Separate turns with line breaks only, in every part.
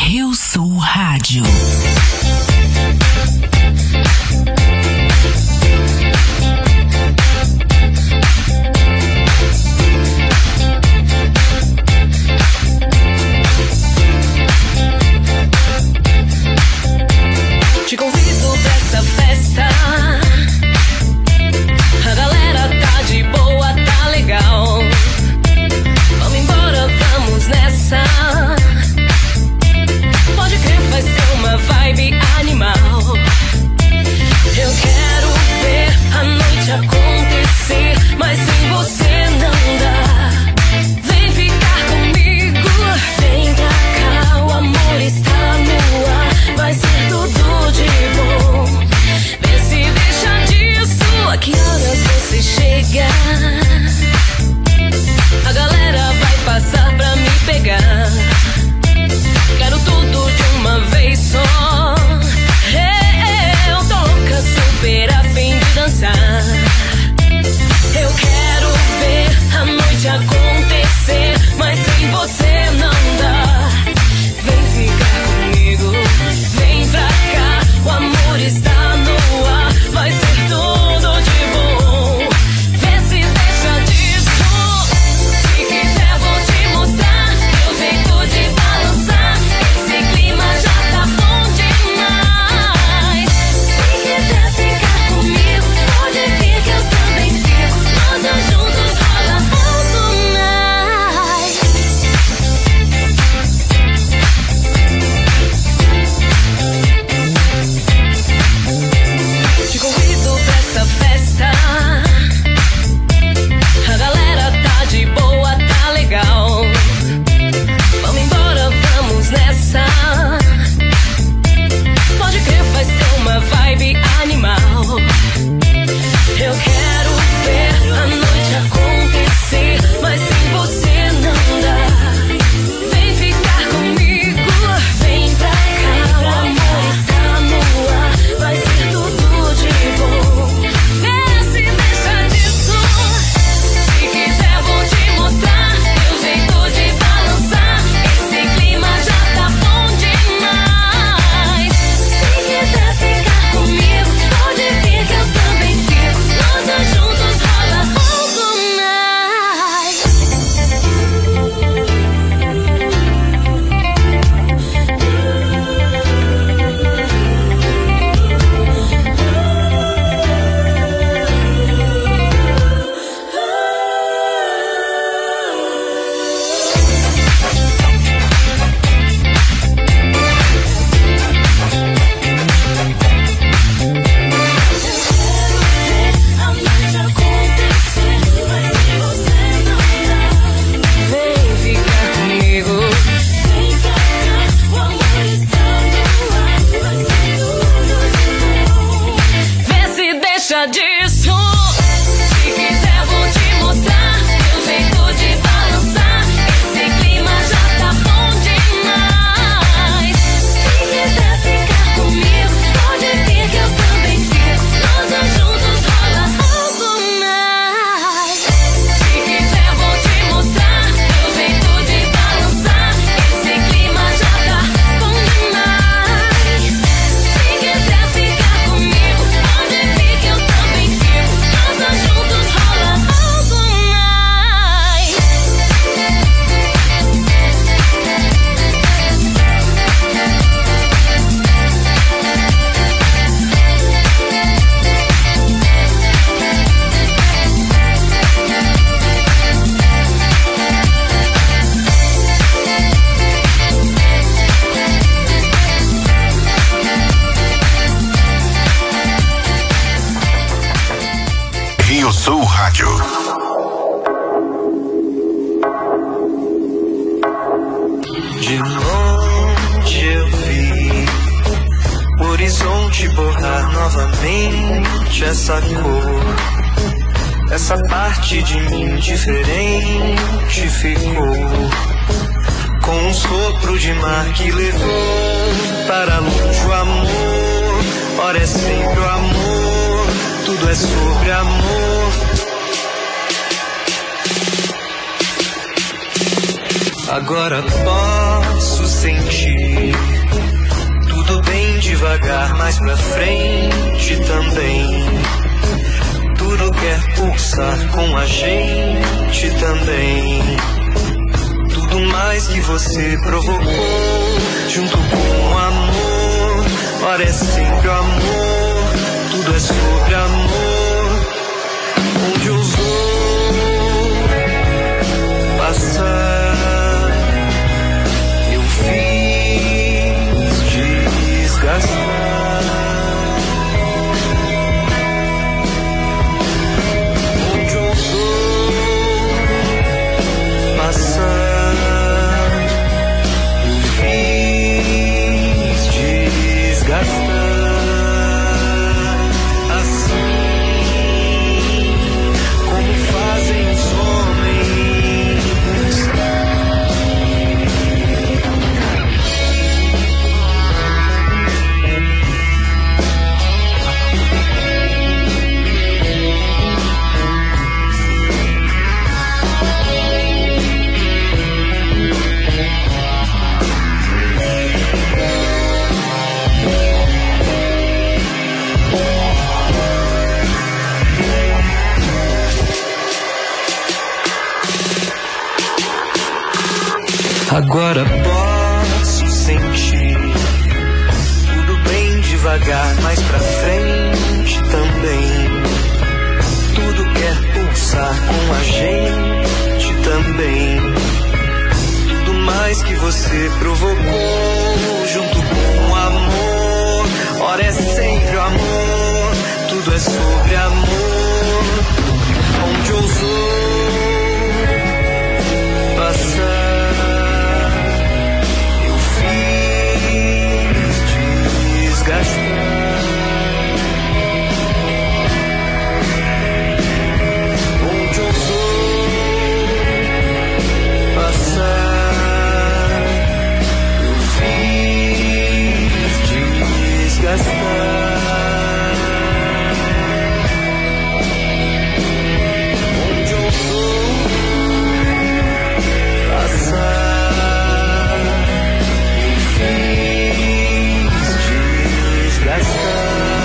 Rio Sul Rádio.
Te convido pra essa festa. A galera tá de boa, tá legal. Vamos embora, vamos nessa. Pode crer, vai ser uma vibe animal. Eu quero ver a noite acontecer, mas sem você não dá. Vem ficar comigo, vem pra cá, o amor está no ar. Vai ser tudo de bom. Vê se deixa disso. A que horas você chega? A galera vai passar pra me pegar. Quero tudo de uma vez só. Eu tô louca, super a fim de dançar. Eu quero ver a noite acontecer, mas sem você não dá. Vem ficar comigo, vem pra cá, o amor está no ar. Vai ser tudo de bom. Vê se deixa disso. Se quiser vou te mostrar meu jeito de balançar. Esse clima já tá bom demais. Se quiser ficar comigo, pode vir que eu também fico. Nós dois juntos rola algo mais. Te convido pra essa festa. A galera tá de boa, tá legal. Vamos embora, vamos nessa. Pode crer, vai ser uma vibe animal. Eu quero ver a noite acontecer, mas sem você não dá. Vem ficar comigo, vem pra cá, o amor está no ar. Vai ser tudo de bom. Vê se deixa disso. Se quiser vou te mostrar meu jeito de balançar. Esse clima já tá bom demais. Se quiser ficar comigo, pode vir que eu também fico. Nós dois juntos rola algo mais. A noite acontecer, mas sem você não dá. Vem ficar comigo, vem pra cá, o amor está no ar. Vai ser tudo de bom. Vê se deixa disso. Se quiser vou te mostrar meu jeito de balançar. Esse clima já tá bom demais. Se quiser ficar comigo, pode vir que eu também fico. Nós dois juntos rola algo mais. Se quiser vou te mostrar meu jeito de balançar. Esse clima já tá bom demais. Se quiser ficar comigo, pode vir que eu também fico. Nós dois juntos rola algo mais.
Rio Sul Rádio.
De longe eu vi o horizonte borrar novamente essa cor. Essa parte de mim diferente ficou, com um sopro de mar que levou para longe o amor. Ora é sempre o amor, tudo é sobre amor. Agora posso sentir devagar, mais pra frente também. Tudo quer pulsar com a gente também. Tudo mais que você provocou, junto com o amor. Ora é sempre o amor, tudo é sobre amor. Onde ousou passar, eu fiz desgastar. Onde ousou passar, eu fiz desgastar. Agora posso sentir tudo bem devagar, mais pra frente também. Tudo quer pulsar com a gente também. Tudo mais que você provocou, junto com o amor. Ora é sempre o amor, tudo é sobre amor. Onde ousou passar, onde ousou passar, eu fiz desgastar. Onde ousou passar, eu fiz desgastar.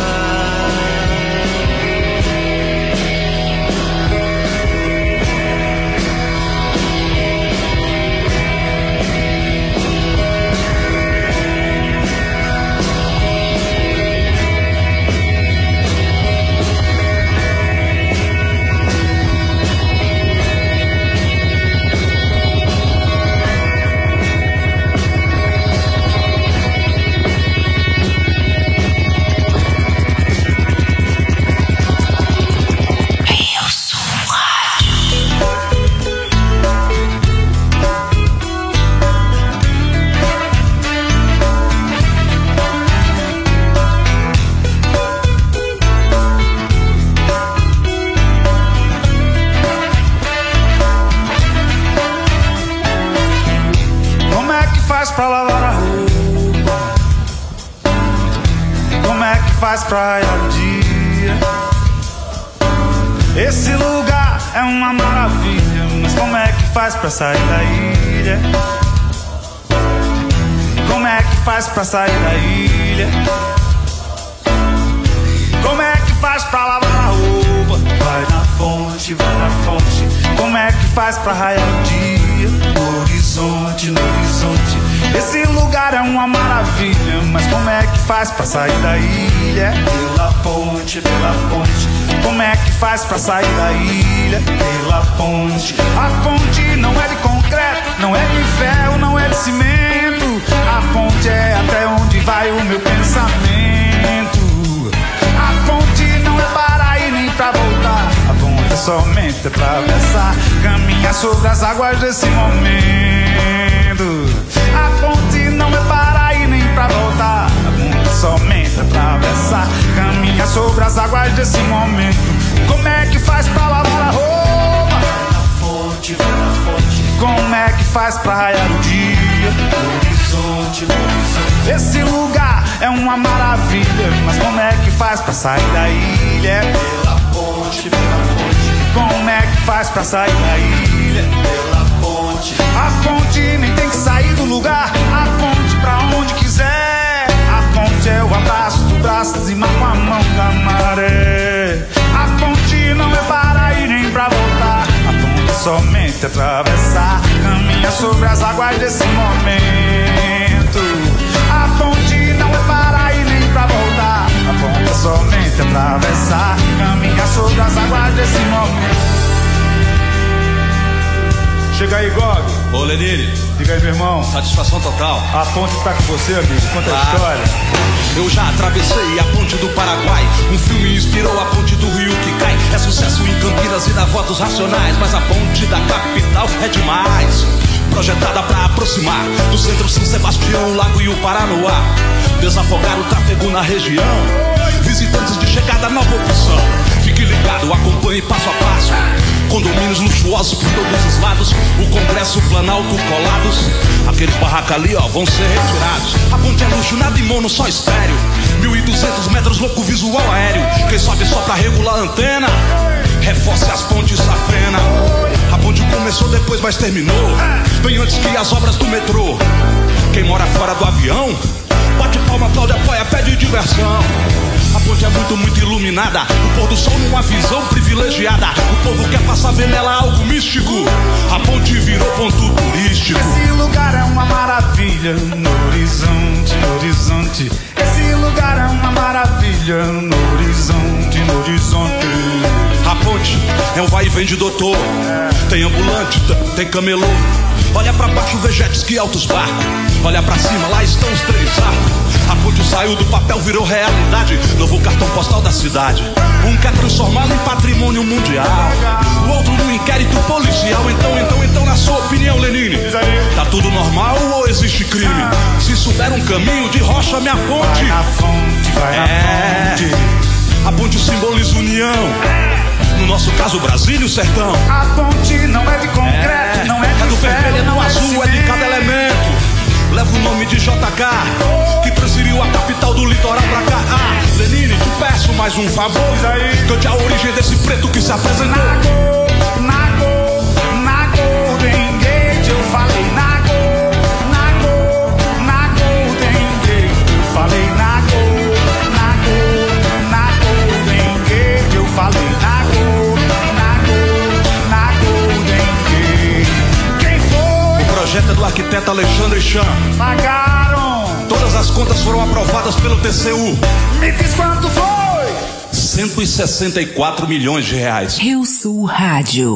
Pra lavar a roupa, como é que faz pra ir ao dia? Esse lugar é uma maravilha, mas como é que faz pra sair da ilha? Como é que faz pra sair da ilha? Como é que faz pra lavar a roupa? Vai na fonte, vai na fonte. Como é que faz pra raiar o dia? No horizonte, no horizonte. Esse lugar é uma maravilha, mas como é que faz pra sair da ilha? Pela ponte, pela ponte. Como é que faz pra sair da ilha? Pela ponte. A ponte não é de concreto, não é de ferro, não é de cimento. A ponte é até onde vai o meu pensamento. A ponte não é para ir nem pra voltar. A ponte é somente atravessar, caminhar sobre as águas desse momento. A ponte não é para ir nem pra voltar. A ponte é somente atravessar, caminhar sobre as águas desse momento. Como é que faz pra lavar a roupa? Vai na fonte, vai na fonte. Como é que faz pra raiar o dia? No horizonte, no horizonte. Esse lugar é uma maravilha, mas como é que faz pra sair da ilha? Pela ponte, pela ponte. Como é que faz pra sair da ilha? Pela ponte. A ponte nem tem que sair do lugar. A ponte pra onde quiser. A ponte é o abraço somente atravessar. Caminha sobre as águas desse momento. A ponte não é para ir nem pra voltar. A ponte é somente atravessar. Caminha sobre as águas desse momento. Chega aí, Gog.
Ô, Lenine.
Diga aí, meu irmão.
Satisfação total.
A ponte tá com você, amigo. Conta a história.
Eu já atravessei a ponte do Paraguai. Um filme inspirou a ponte do rio que cai. É sucesso em Campinas e dá votos racionais. Mas a ponte da capital é demais. Projetada pra aproximar do centro São Sebastião, Lago e o Paranoá. Desafogar o tráfego na região. Visitantes de chegada, nova opção. Fique ligado, acompanhe passo a passo. Condomínios luxuosos por todos os lados. O Congresso, o Planalto colados. Aqueles barracos ali, ó, vão ser retirados. A ponte é luxo, nada em mono, só estéreo. 1.200 metros, louco visual aéreo. Quem sobe só pra regular a antena. Reforce as pontes, safena. A ponte começou depois, mas terminou bem antes que as obras do metrô. Quem mora fora do avião bate palma, aplaude, apoia, pede diversão. A ponte é muito, muito iluminada. O pôr do sol numa visão privilegiada. O povo quer passar, ver nela algo místico. A ponte virou ponto turístico.
Esse lugar é uma maravilha no horizonte, no horizonte. Esse lugar é uma maravilha no horizonte, no horizonte.
A ponte é um vai e vem de doutor. Tem ambulante, tem camelô. Olha pra baixo, vê jet ski, altos barcos. Olha pra cima, lá estão os 3 arcos. A ponte saiu do papel, virou realidade. Novo cartão postal da cidade. Um quer transformá-lo em patrimônio mundial, o outro no inquérito policial. Então, na sua opinião, Lenine, tá tudo normal ou existe crime? Se souber um caminho de rocha, minha ponte
vai na fonte, vai na fonte.
A ponte simboliza união. No nosso caso, Brasília e o sertão.
A ponte não é de concreto, não é de
do vermelho, é do azul, é de cada elemento. Leva o nome de JK, que transferiu a capital do litoral pra cá. Lenine, te peço mais um favor. Cante a origem desse preto que se apresentou.
Na Golden Gate, eu falei na Golden Gate. Eu falei na Golden Gate. Eu falei na Golden Gate. Quem foi?
O projeto é do arquiteto Alexandre Chan.
Pagaram.
Todas as contas foram aprovadas pelo TCU.
Me diz quanto foi?
164 milhões de reais.
Rio Sul Rádio.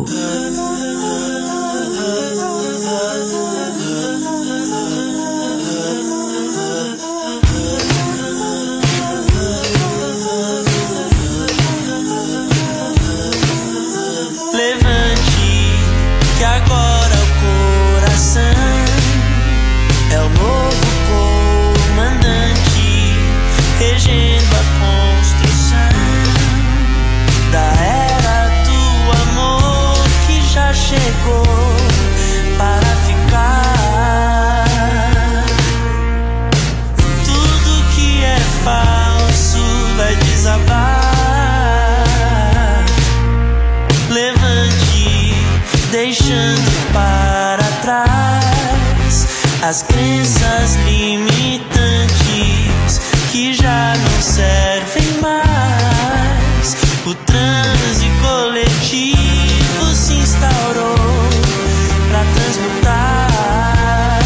Levante, que agora o coração é o novo comandante, regendo a construção da era do amor que já chegou para ficar. Tudo que é falso vai desabar. Levante, deixando para trás as crenças limitantes que já não servem mais. O transe coletivo se instaurou para transmutar.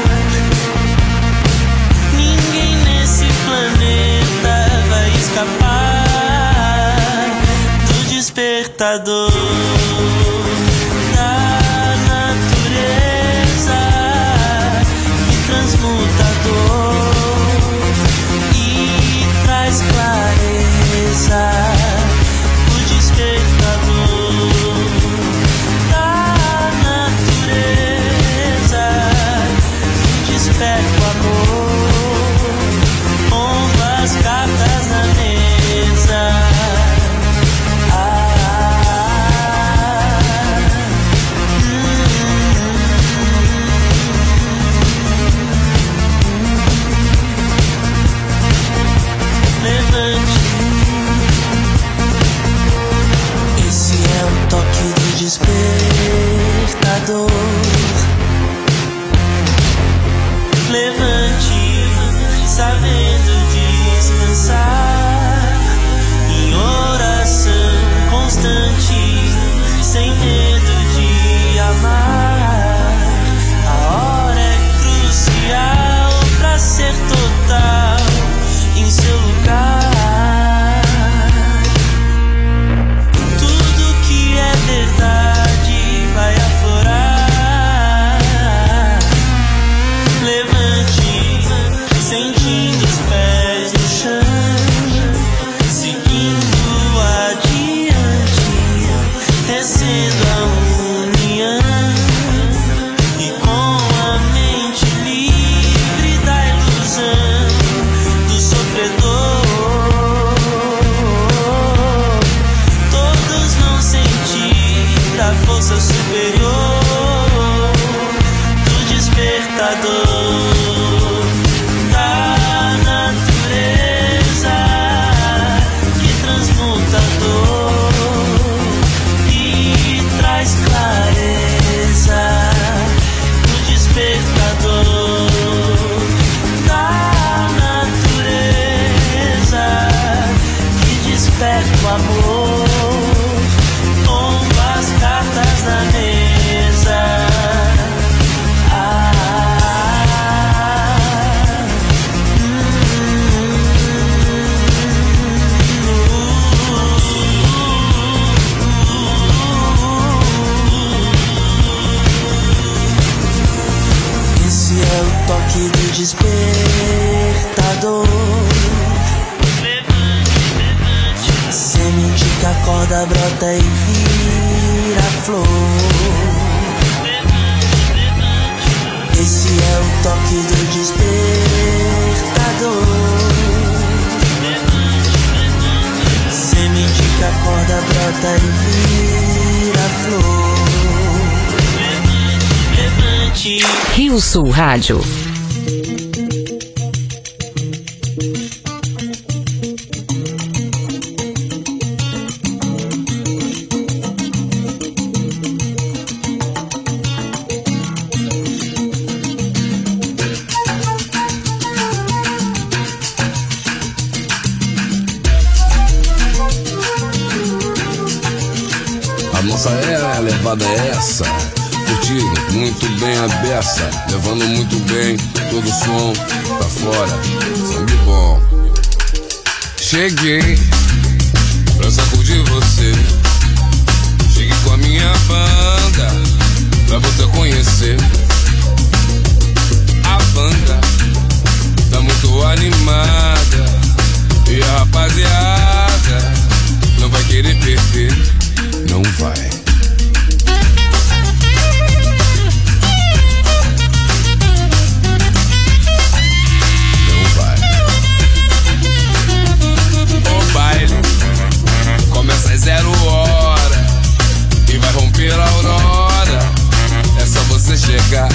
Ninguém nesse planeta vai escapar do despertador da natureza que transmuta a dor e traz clareza. O despertador da natureza que desperta o amor, pondo as cartas na mesa. Levante, esse é o toque do despertador. Levante, sabendo descansar em oração constante, sem medo de amar. despertador. Semente que acorda, brota e vira flor. Esse é o toque do despertador. Semente que acorda, brota e vira flor.
Rio Sul Rádio.
A nossa era, a levada é essa. Curtindo muito bem a beça, levando muito bem todo o som pra fora, sangue bom. Cheguei pra sacudir você. Cheguei com a minha banda pra você conhecer. A banda tá muito animada e a rapaziada não vai querer perder. Não vai. O baile começa às 0 hora e vai romper a aurora. É só você chegar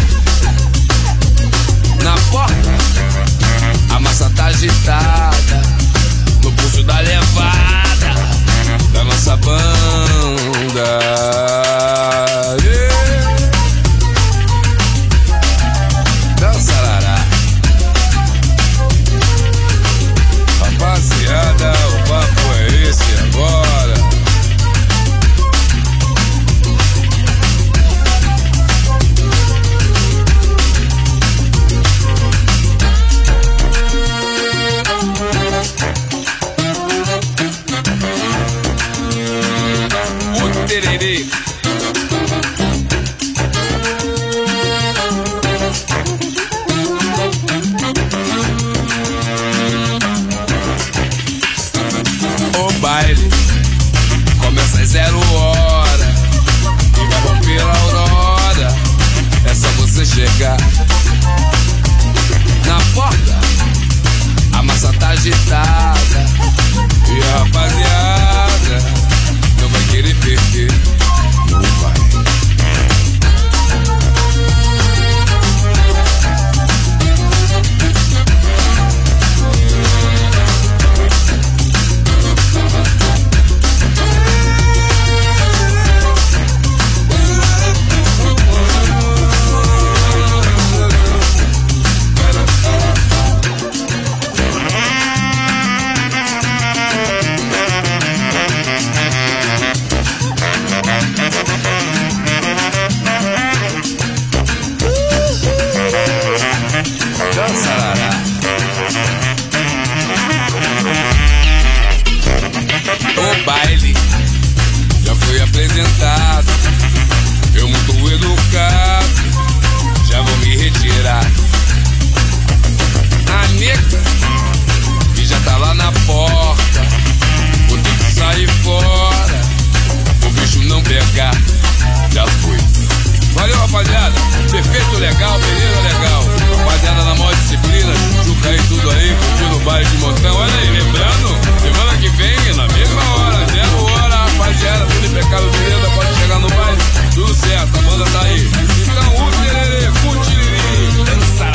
na porta. A massa tá agitada no pulso da levada da nossa banda. Dançarará. Rapaziada, o papo é esse agora. O tererê. O baile começa às 0 hora e vai romper a aurora. É só você chegar na porta. A massa tá agitada e a rapaziada não vai querer perder. Não vai. Dançarará. O baile já foi apresentado. Eu muito educado, já vou me retirar. A nega que já tá lá na porta, vou ter que sair fora, o bicho não pegar. Já fui. Valeu, rapaziada. Perfeito, legal, beleza, legal. Rapaziada na maior disciplina, Juca aí tudo aí, curtindo o baile de montão. Olha aí, lembrando, semana que vem, na mesma hora, 0 hora, rapaziada, tudo impecável, beleza, pode chegar no baile, tudo certo, a banda tá aí. Então, o tererê, curtiriri, dança.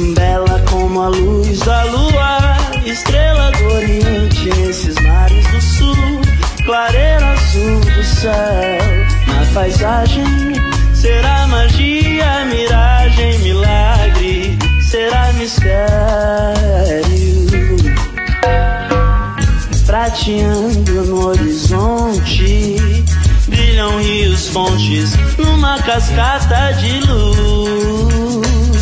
bela como a luz da lua, estrela do oriente nesses mares do sul, clareira azul do céu. Na paisagem será magia, miragem, milagre, será mistério. Prateando no horizonte, brilham rios, fontes, numa cascata de luz.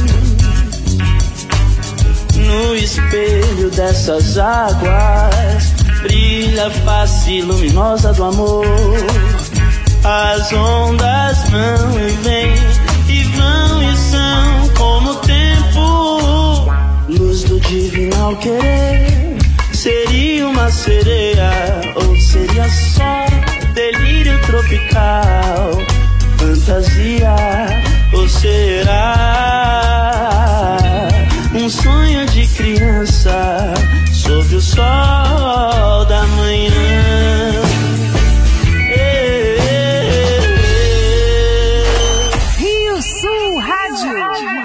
No espelho dessas águas, brilha a face luminosa do amor. As ondas vão e vêm, e vão e são como o tempo. Luz do divinal querer, seria uma sereia, ou seria só delírio tropical, fantasia, ou será um sonho de criança sob o sol da manhã?
Rio Sul Rádio.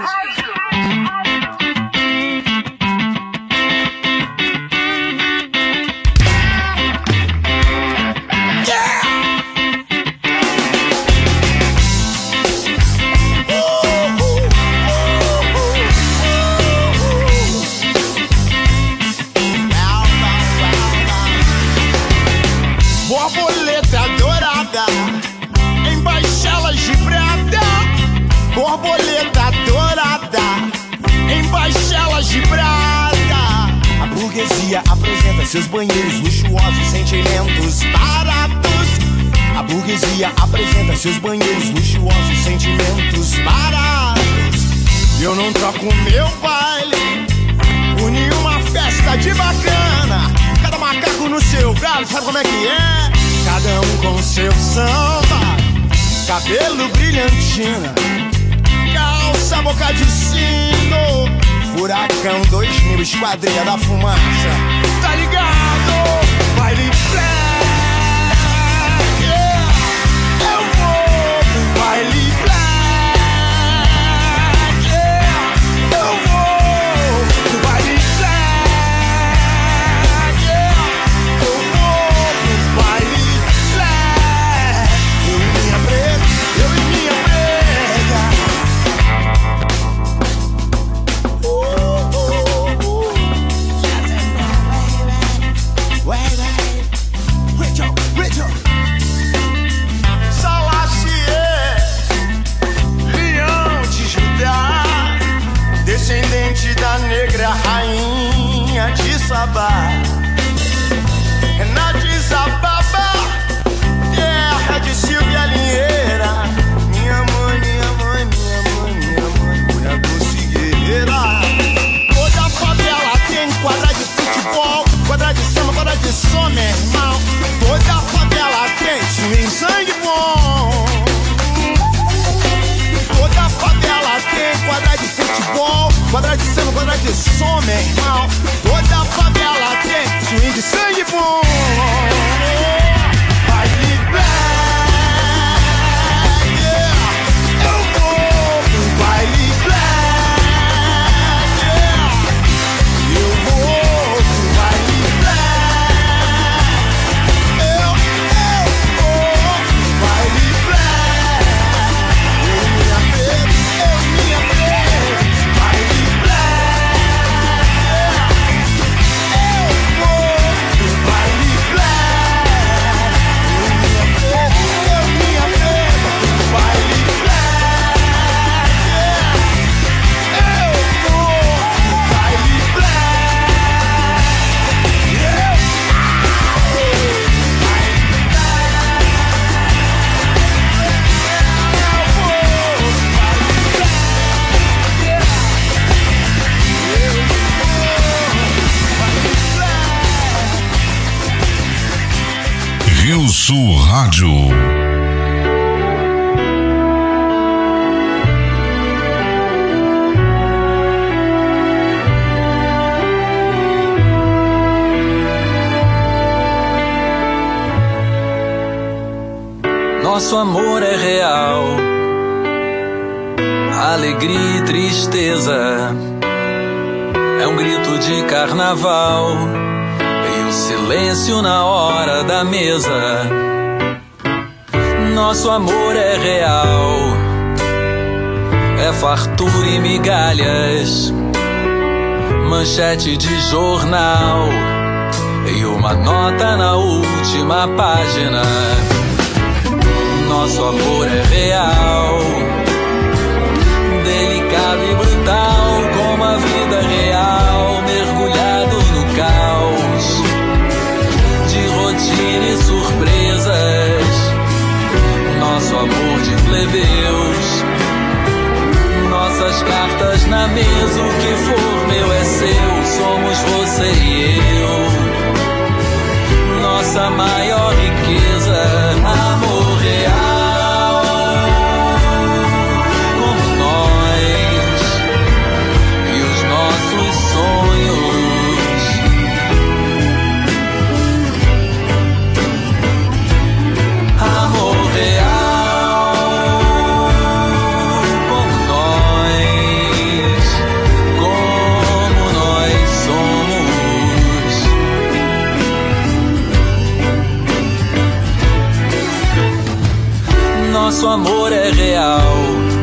Borboleta dourada em baixelas de prata. Borboleta dourada em baixelas de prata. A burguesia apresenta seus banheiros luxuosos, sentimentos baratos. A burguesia apresenta seus banheiros luxuosos, sentimentos baratos. Eu não troco meu baile por nenhuma festa de bacana. Cada macaco no seu galho, sabe como é que é? Cada um com seu samba, cabelo brilhantina, calça boca de sino, furacão 2000, esquadrilha da fumaça. Tá ligado? Baile black, yeah. Eu vou pro baile black, yeah. Eu vou pro baile black, yeah. Eu vou pro baile black. Eu e minha preta, eu e minha Richard, Salacier, Leão de Judá, descendente da negra rainha de Sabá. É na Desababa, terra de Silvia Linheira. Minha mãe, mulher doce guerreira. Toda favela tem quadra de futebol, quadra de samba, quadra de som, meu irmão. Toda favela tem swing, sangue bom. Toda favela tem quadra de futebol, quadra de samba, quadra de som, meu irmão. Toda favela tem swing, sangue bom. Baile black, yeah. Eu vou pro baile black, yeah. Eu vou pro baile black. Eu vou pro baile black. Eu minha preta, baile black, yeah. Eu vou pro baile black. Eu minha preta, baile black, yeah. Eu vou pro baile black, yeah.
Rio Sul Rádio.
Nosso amor é real, alegria e tristeza, um grito de carnaval e o silêncio na hora da mesa. Nosso amor é real, é fartura e migalhas, manchete de jornal e uma nota na última página. Nosso amor é real, delicado e brutal, como a vida real, mergulhado no caos de rotina e surpresas. Nosso amor de plebeus, nossas cartas na mesa, o que for meu é seu, somos você e eu. Nossa maior riqueza, amor real, como nós e os nossos sonhos. Amor real, como nós somos. Nosso amor é real,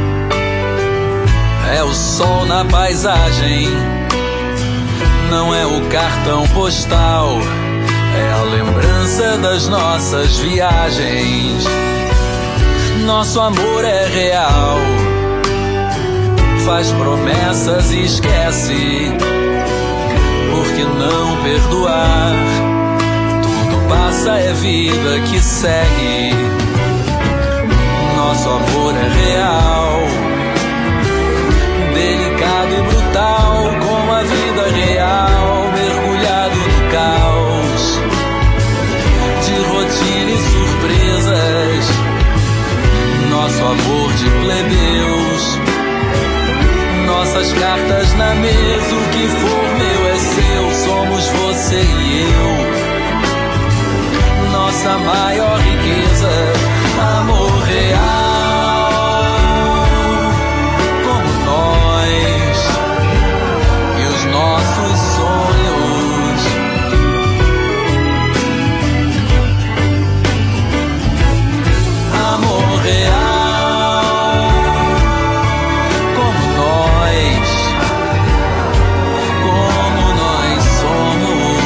é o sol na paisagem, não é o cartão postal, é a lembrança das nossas viagens. Nosso amor é real, faz promessas e esquece, porque não perdoar? Tudo passa, é vida que segue. Nosso amor é real, delicado e brutal, como a vida real, mergulhado no caos de rotina e surpresas. Nosso amor de plebeus, nossas cartas na mesa, o que for meu é seu, somos você e eu. Nossa maior riqueza, amor real, como nós e os nossos sonhos. Amor real, como nós somos.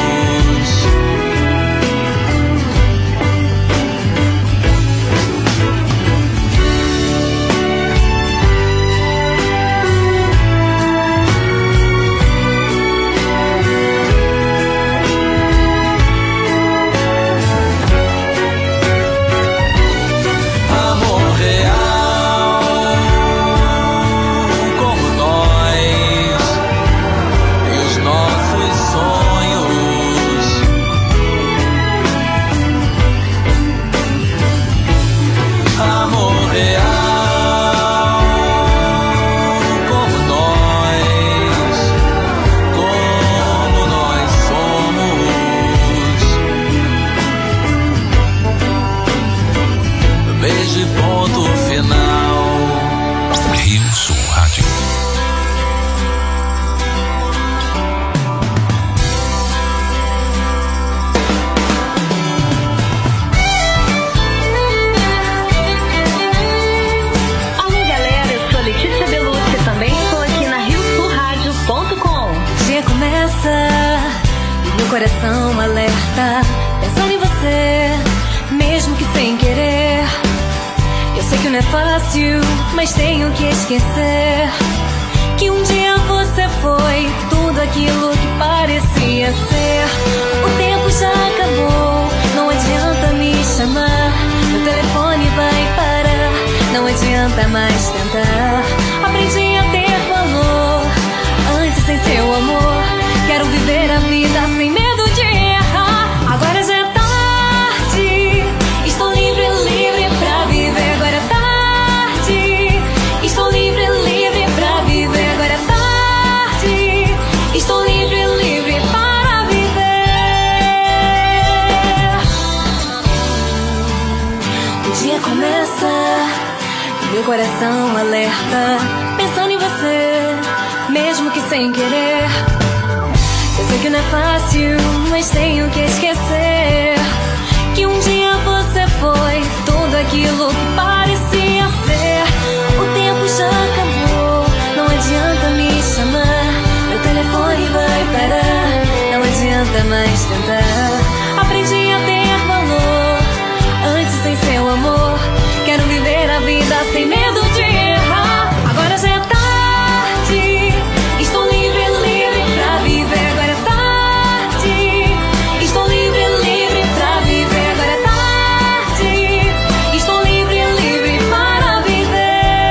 Coração alerta, pensando em você, mesmo que sem querer. Eu sei que não é fácil, mas tenho que esquecer que um dia você foi tudo aquilo que parecia ser. O tempo já acabou, não adianta me chamar, meu telefone vai parar, não adianta mais tentar. Aprendi a ter valor, antes sem seu amor. Quero viver a vida sem medo de errar. Agora já é tarde, estou livre, livre pra viver. Agora é tarde, estou livre, livre pra viver. Agora é tarde, estou livre, livre para viver. O dia começa, meu coração alerta, pensando em você, mesmo que sem querer. sei que não é fácil, mas tenho que esquecer que um dia você foi tudo aquilo que parecia ser. O tempo já acabou, não adianta me chamar, meu telefone vai parar, não adianta mais tentar. Aprendi a ter valor, antes sem seu amor. Quero viver a vida sem medo de errar. Agora já é tarde, estou livre, livre pra viver. Agora é tarde, estou livre, livre pra viver. Agora é tarde, estou livre, livre para viver.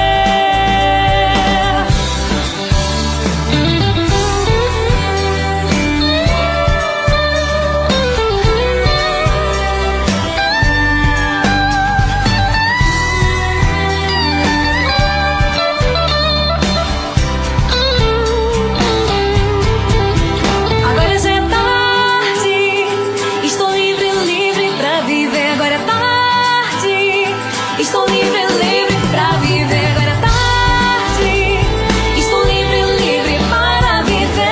Agora já é tarde, estou livre, livre pra viver. Agora é tarde, estou livre, livre pra viver. Agora é tarde, estou livre, livre para viver.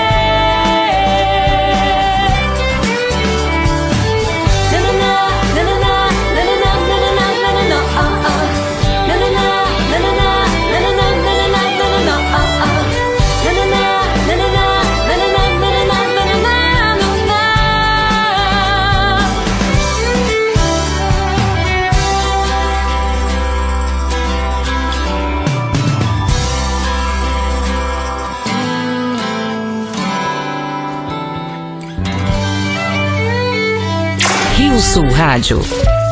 Nanana, nanana, nanana, nanana, nanana, ah, ah. Nanana, nanana, nanana, nanana, nanana, ah, ah. Nanana, nanana, nanana, nanana, nanana, nanana.
Rio Sul Rádio.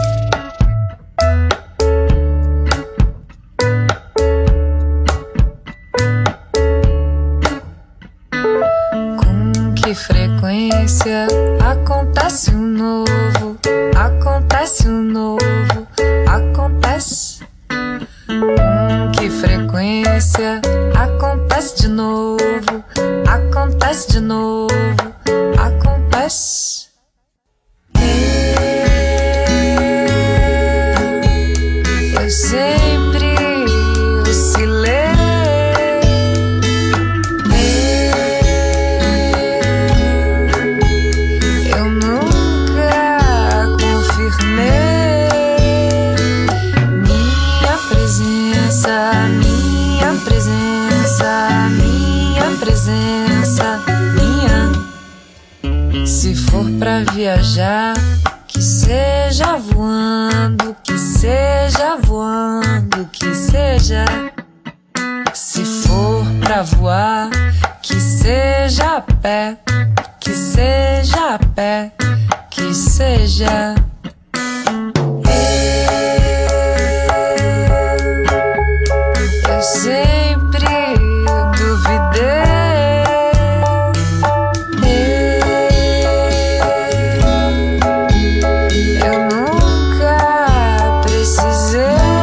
Com que frequência acontece o novo? Acontece o novo, acontece. Com que frequência acontece de novo? Acontece de novo, acontece. Eu sempre oscilei. Eu nunca confirmei minha presença, minha presença, minha presença, minha. Se for pra viajar, que seja voando, que seja voando, que seja. Se for pra voar, que seja a pé, que seja a pé, que seja. Eu sempre duvidei. Eu nunca precisei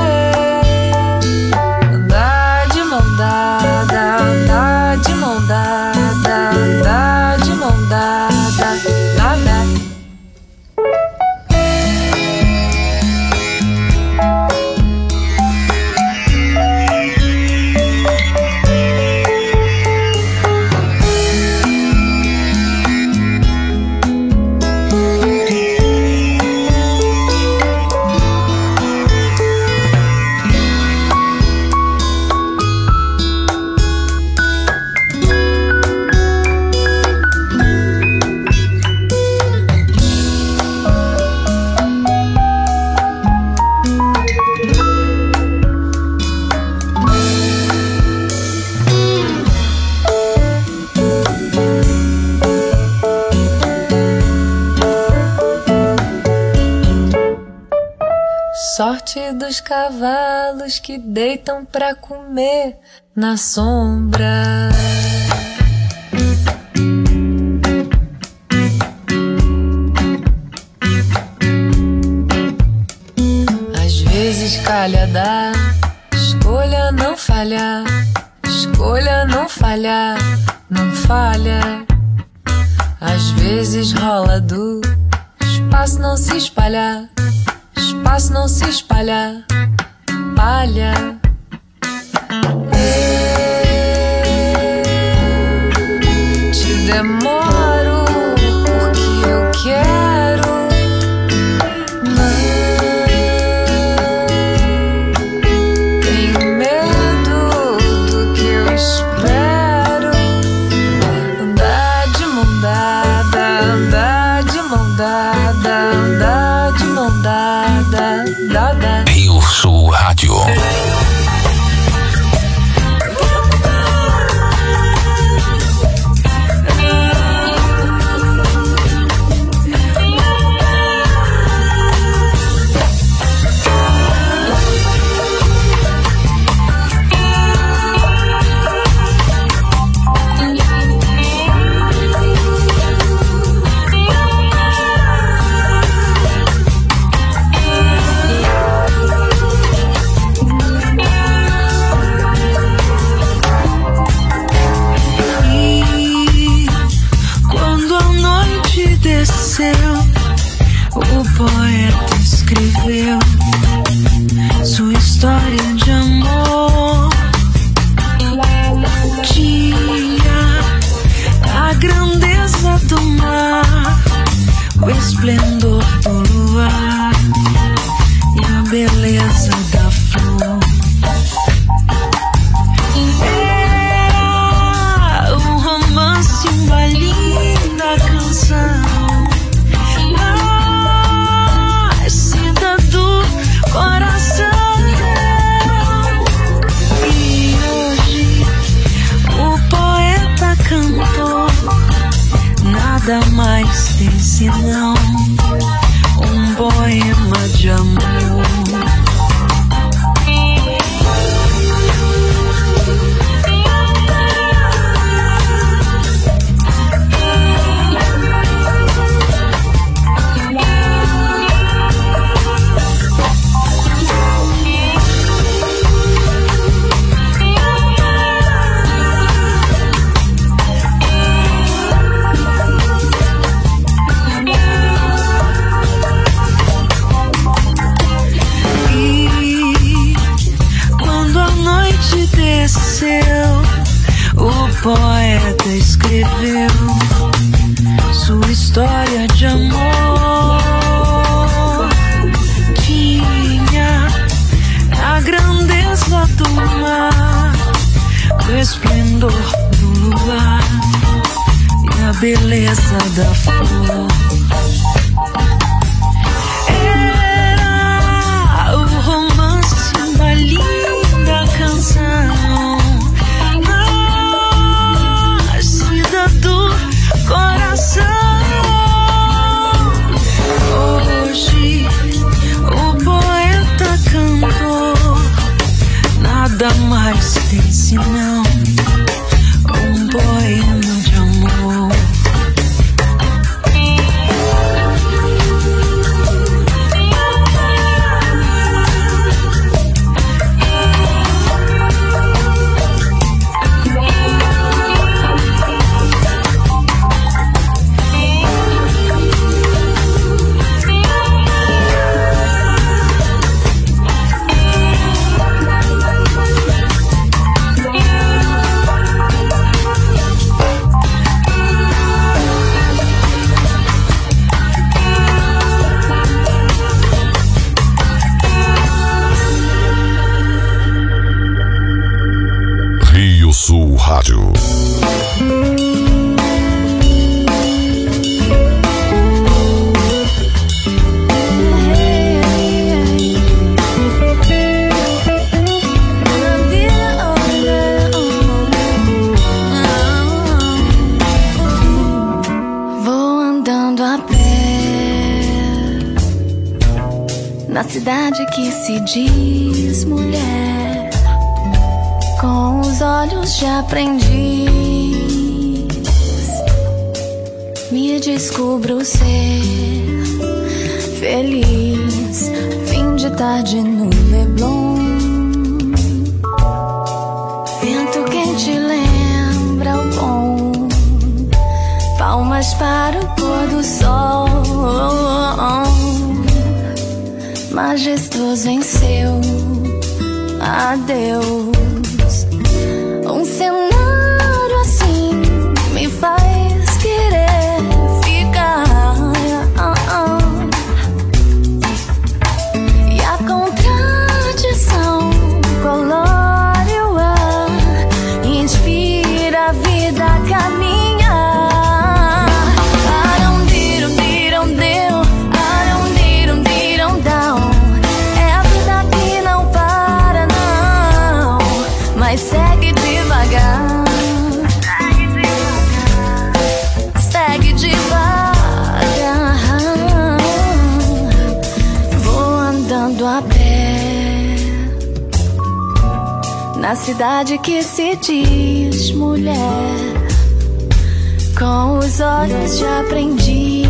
andar de mão dada, andar de mão dada, andar de mão dada, nada. Sorte dos cavalos que deitam pra comer na sombra. Às vezes calha dar, escolha não falhar, escolha não falhar, não falha. Às vezes rola do espaço não se espalhar, espaço não se espalhar, palha. Te demoro quero. Não tenho medo do que eu espero. Andar de mão dada, andar de mão dada, andar de mão dada, dada.
Rio Sul Rádio.
O poeta escreveu sua história de amor. Tinha a grandeza do mar, o esplendor do luar e a beleza da flor. Era um romance, uma linda canção. Coração. E hoje o poeta cantou, nada mais tem senão um poema de amor. O poeta escreveu sua história de amor. Tinha a grandeza do mar, o esplendor do luar e a beleza da flor. Era o romance, uma linda canção do coração. Hoje o poeta cantou, nada mais tem senão um poema de amor.
Sul Rádio.
Vou andando a pé na cidade que se diz mulher, com os olhos de aprendiz, me descubro ser feliz. Fim de tarde no Leblon, vento quente lembra o bom, palmas para o pôr do sol. Majestoso em seu adeus, um cenário assim me faz querer ficar. Na cidade que se diz mulher, com os olhos de aprendiz,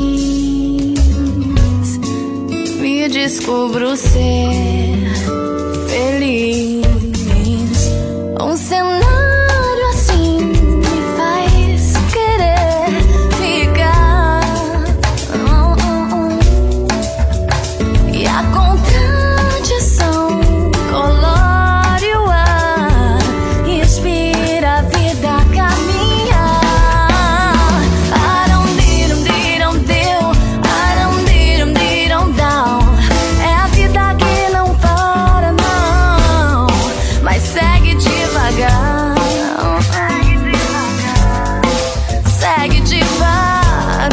me descubro ser feliz. Um cenário assim me faz querer ficar. E a contradição colore o ar, inspira a vida a caminhar. I don't need 'em, need 'em, deu. I don't need 'em, need 'em, down. É a vida que não para, não, mas segue devagar. Segue devagar.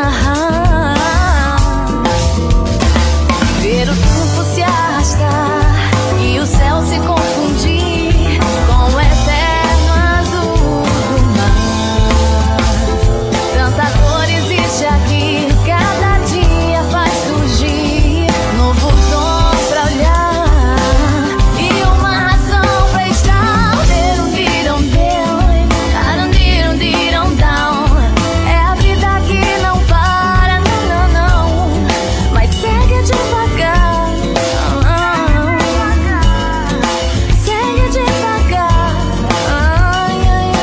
Ver o tempo se arrastar e o céu se confundir com o eterno azul do mar. Tanta cor existe aqui, cada dia faz surgir novo tom pra olhar e uma razão pra estar. Ver um dirão deu, I don't need 'em, dirão down. É a vida que não para, não, não, mas segue devagar. Segue devagar. I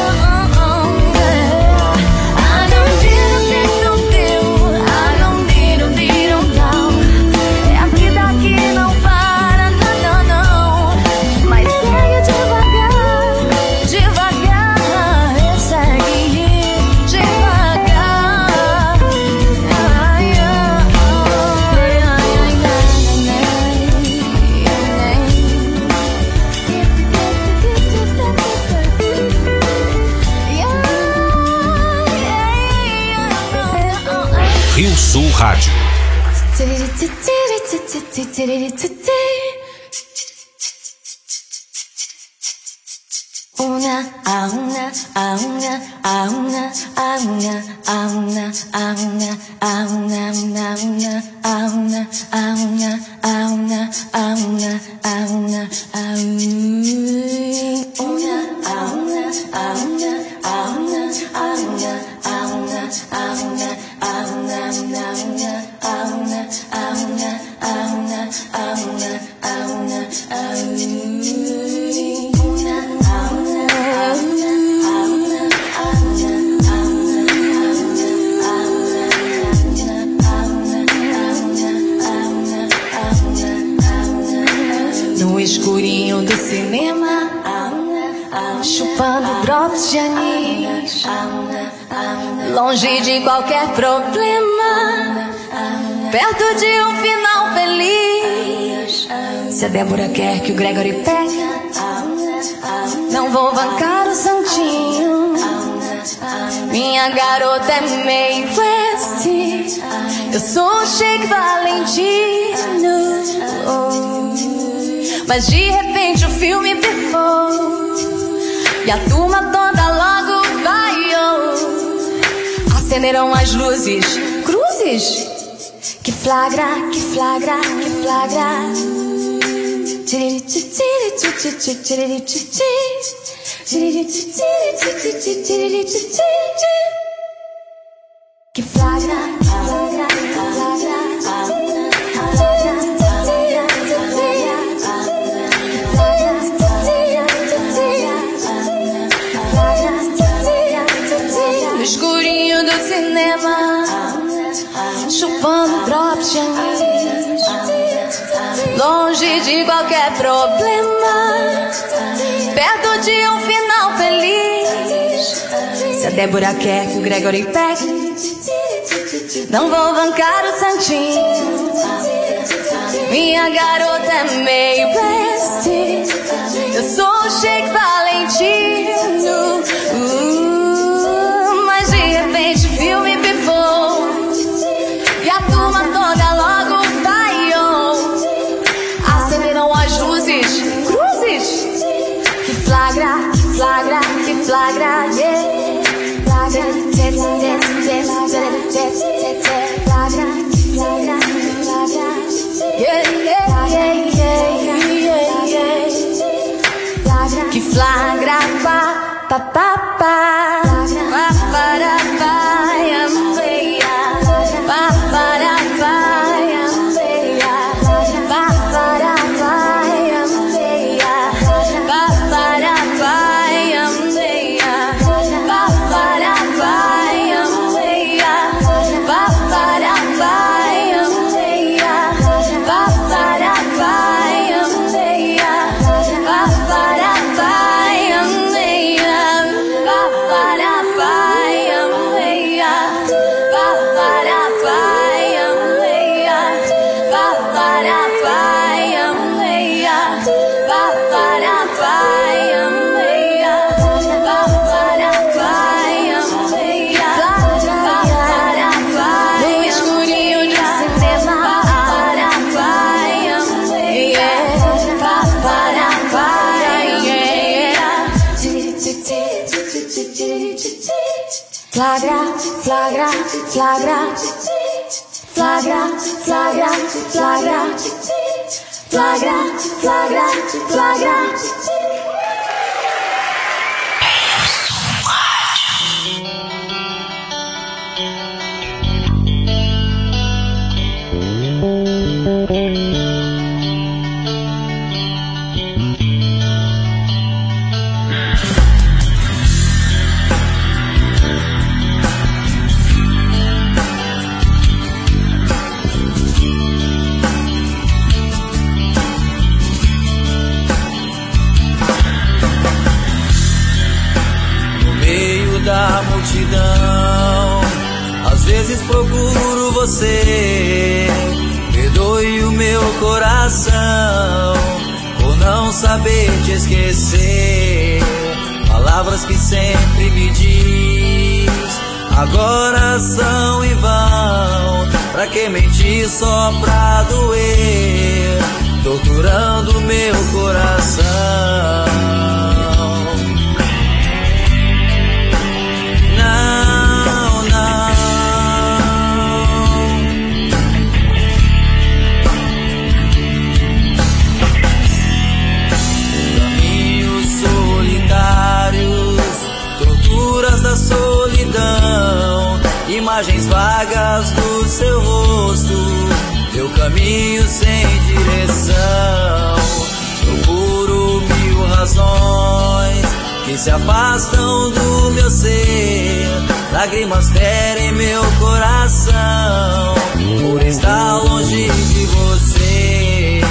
don't need 'em, deu. I don't need 'em, dirão down. É a vida que não para, não, não, mas segue devagar, devagar, segue devagar.
Rio Sul Rádio.
Una, a una, a una, a una, a una, a una, a una, a una, una, una, a una, a una, a una, a una, a una, a no escurinho do cinema, chupando drops de anis, longe de qualquer problema, perto de um final feliz. Se a Débora quer que o Gregory pegue, não vou bancar o santinho. Minha garota é meio West, eu sou o Sheik Valentino. Mas de repente o filme pifou e a turma toda logo vaiou. Acenderam as luzes, cruzes, que flagra, que flagra, que flagra. Que flagra, que flagra, que flagra. No escurinho do cinema, chupando drops de anis, longe de qualquer problema, perto de um final feliz. Se a Débora quer que o Gregory pegue, não vou bancar o santinho. Minha garota é meio West, eu sou o Sheik Valentino. Mas de repente o filme pifou e a turma toda logo vaiou. Acenderam as luzes, cruzes, que flagra, que flagra, que flagra, yeah. Flagra, flagra, flagra, flagra, yeah, yeah, yeah, yeah, yeah, yeah. Flagra. flagra, flagra, flagra, flagra, flagra, flagra, flagra, flagra, flagra.
Da multidão, às vezes procuro você. Perdoe o meu coração por não saber te esquecer. Palavras que sempre me diz agora são em vão. Pra que mentir só pra doer, torturando meu coração. Não, não. Caminhos solitários, torturas da solidão, imagens vagas do seu rosto, meu caminho sem direção. Procuro mil razões que se afastam do meu ser, lágrimas ferem meu coração por estar longe de você.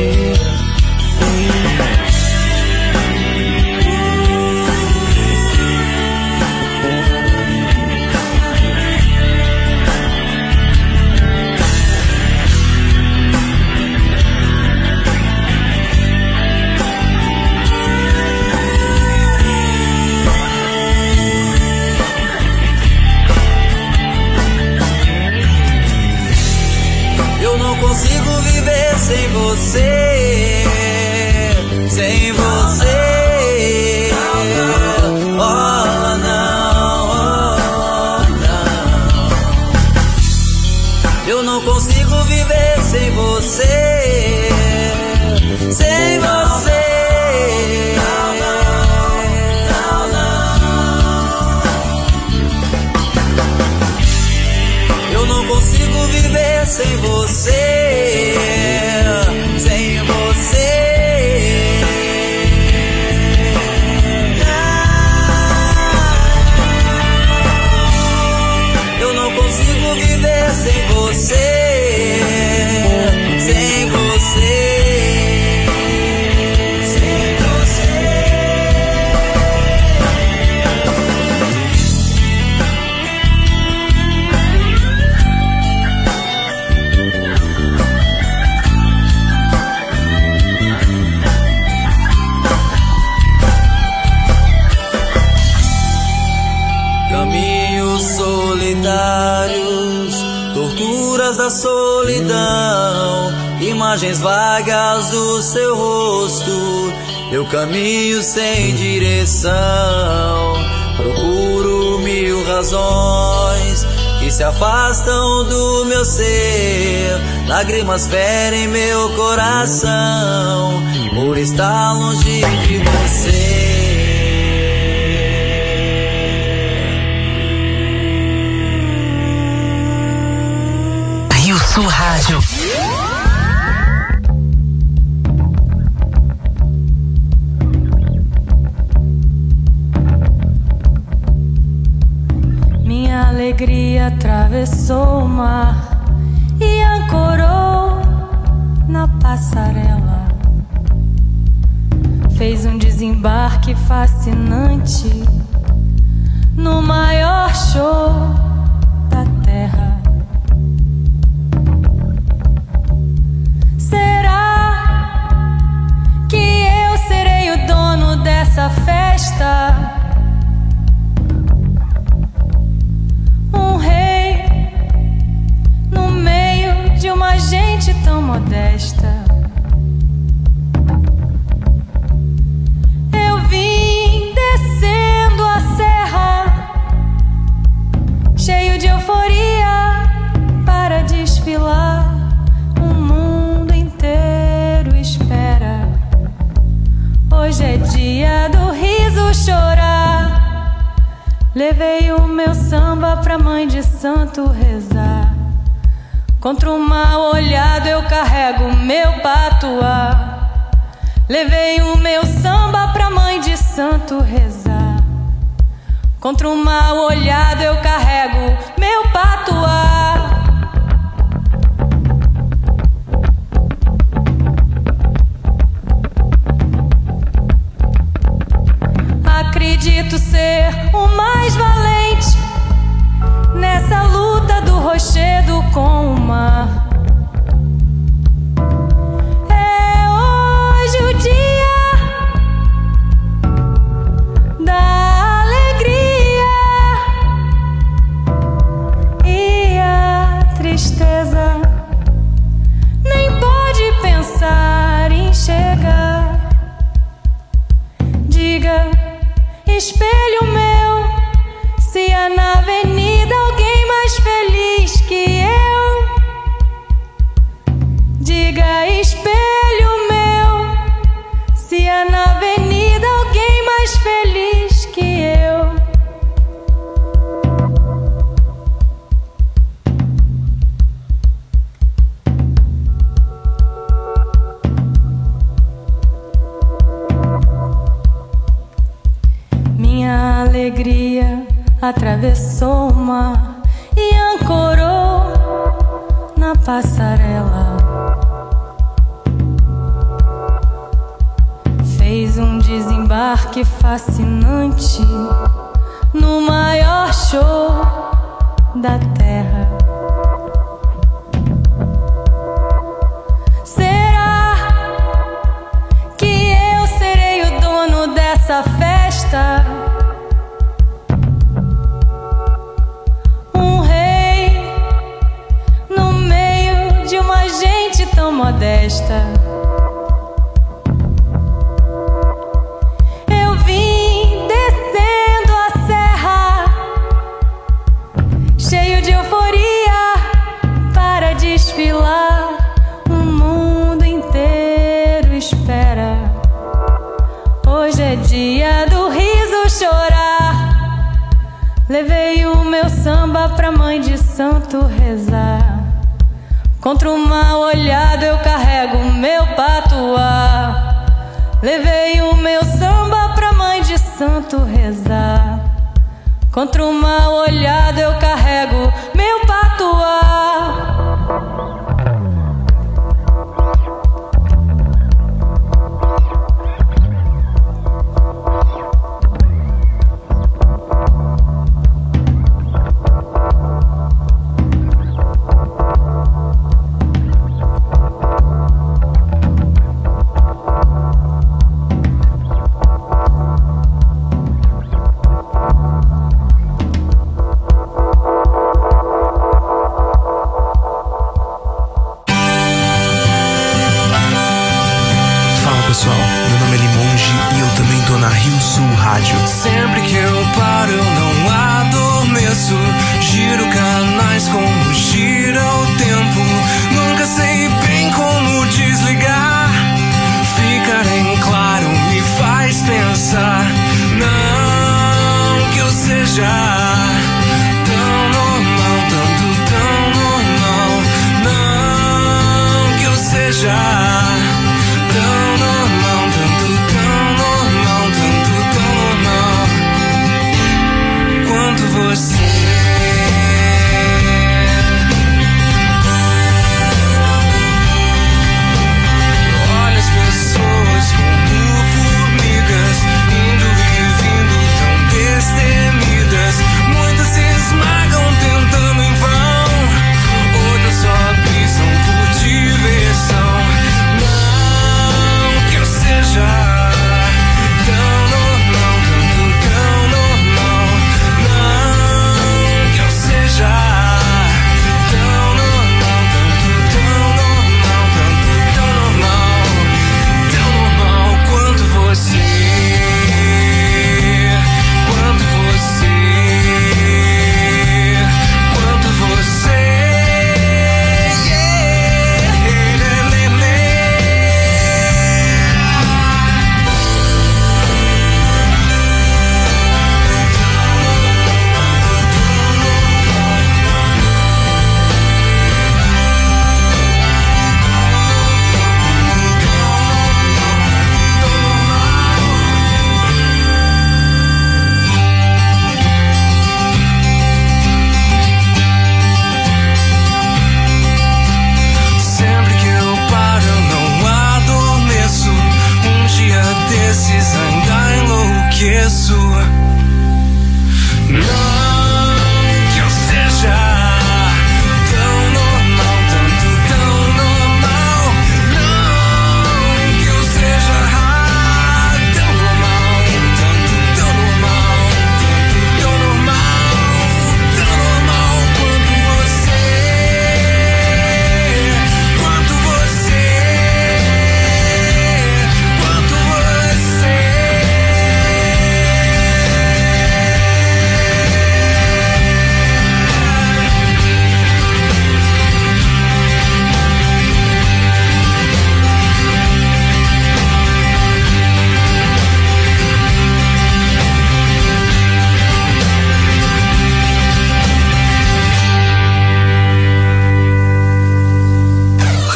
Consigo viver sem você, sem você. Oh não, oh não. Eu não consigo viver sem você, sem você. Não, não. Eu não consigo viver sem você. Sem você. Eu não consigo viver sem você. Sem você. Torturas da solidão, imagens vagas do seu rosto, meu caminho sem direção. Procuro mil razões que se afastam do meu ser, lágrimas ferem meu coração por estar longe de você.
Sul Rádio.
Minha alegria atravessou o mar e ancorou na passarela. Fez um desembarque fascinante no maior show da terra. Dessa festa, um rei no meio de uma gente tão modesta. Eu vim descendo a serra cheio de euforia para desfilar. O mundo inteiro espera. Hoje é dia do riso chorar. Levei o meu samba pra mãe de santo rezar. Contra o mal olhado eu carrego meu patuá. Levei o meu samba pra mãe de santo rezar. Contra o mal olhado eu carrego meu patuá. Acredito ser o mais valente nessa luta do rochedo com o mar. É hoje o dia da alegria e a tristeza nem pode pensar em chegar. Diga, espelho meu, se há na avenida alguém mais feliz que eu. Diga, espelho meu, se há na avenida alguém mais feliz que eu. Minha alegria atravessou o mar e ancorou na passarela. Fez um desembarque fascinante no maior show da terra. Será que eu serei o dono dessa festa? Tão modesta. Eu vim descendo a serra, cheio de euforia para desfilar. O mundo inteiro espera. Hoje é dia do riso chorar. Levei o meu samba pra mãe de santo rezar. Contra o mal olhado eu carrego meu patuá. Levei o meu samba pra mãe de santo rezar. Contra o mal olhado eu carrego meu patuá.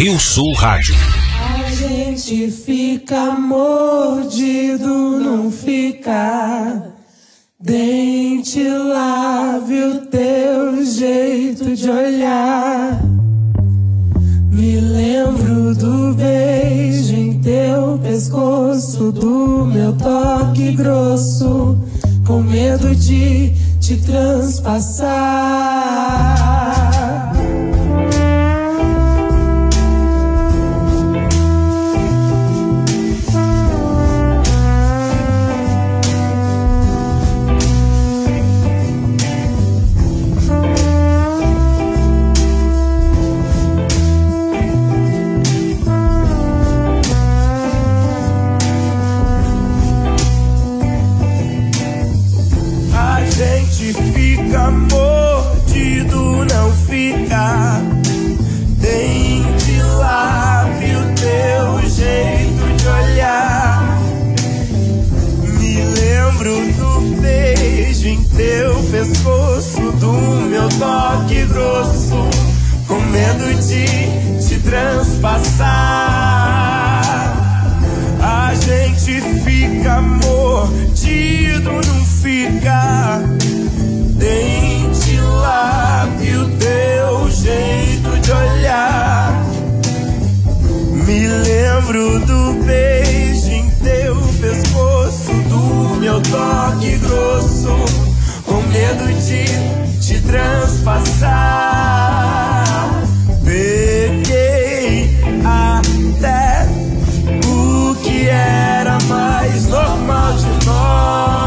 Rio Sul Rádio.
A gente fica mordido, não fica. Dente, lábio, teu jeito de olhar. Me lembro do beijo em teu pescoço, do meu toque grosso, com medo de te transpassar.
Fica mordido, não fica. Dente, lábio, teu jeito de olhar. Me lembro do beijo em teu pescoço, do meu toque grosso, com medo de te transpassar. A gente fica mordido, não fica. Dente, lábio, teu jeito de olhar. Me lembro do beijo em teu pescoço, do meu toque grosso, com medo de te transpassar. Peguei até o que era mais normal de nós.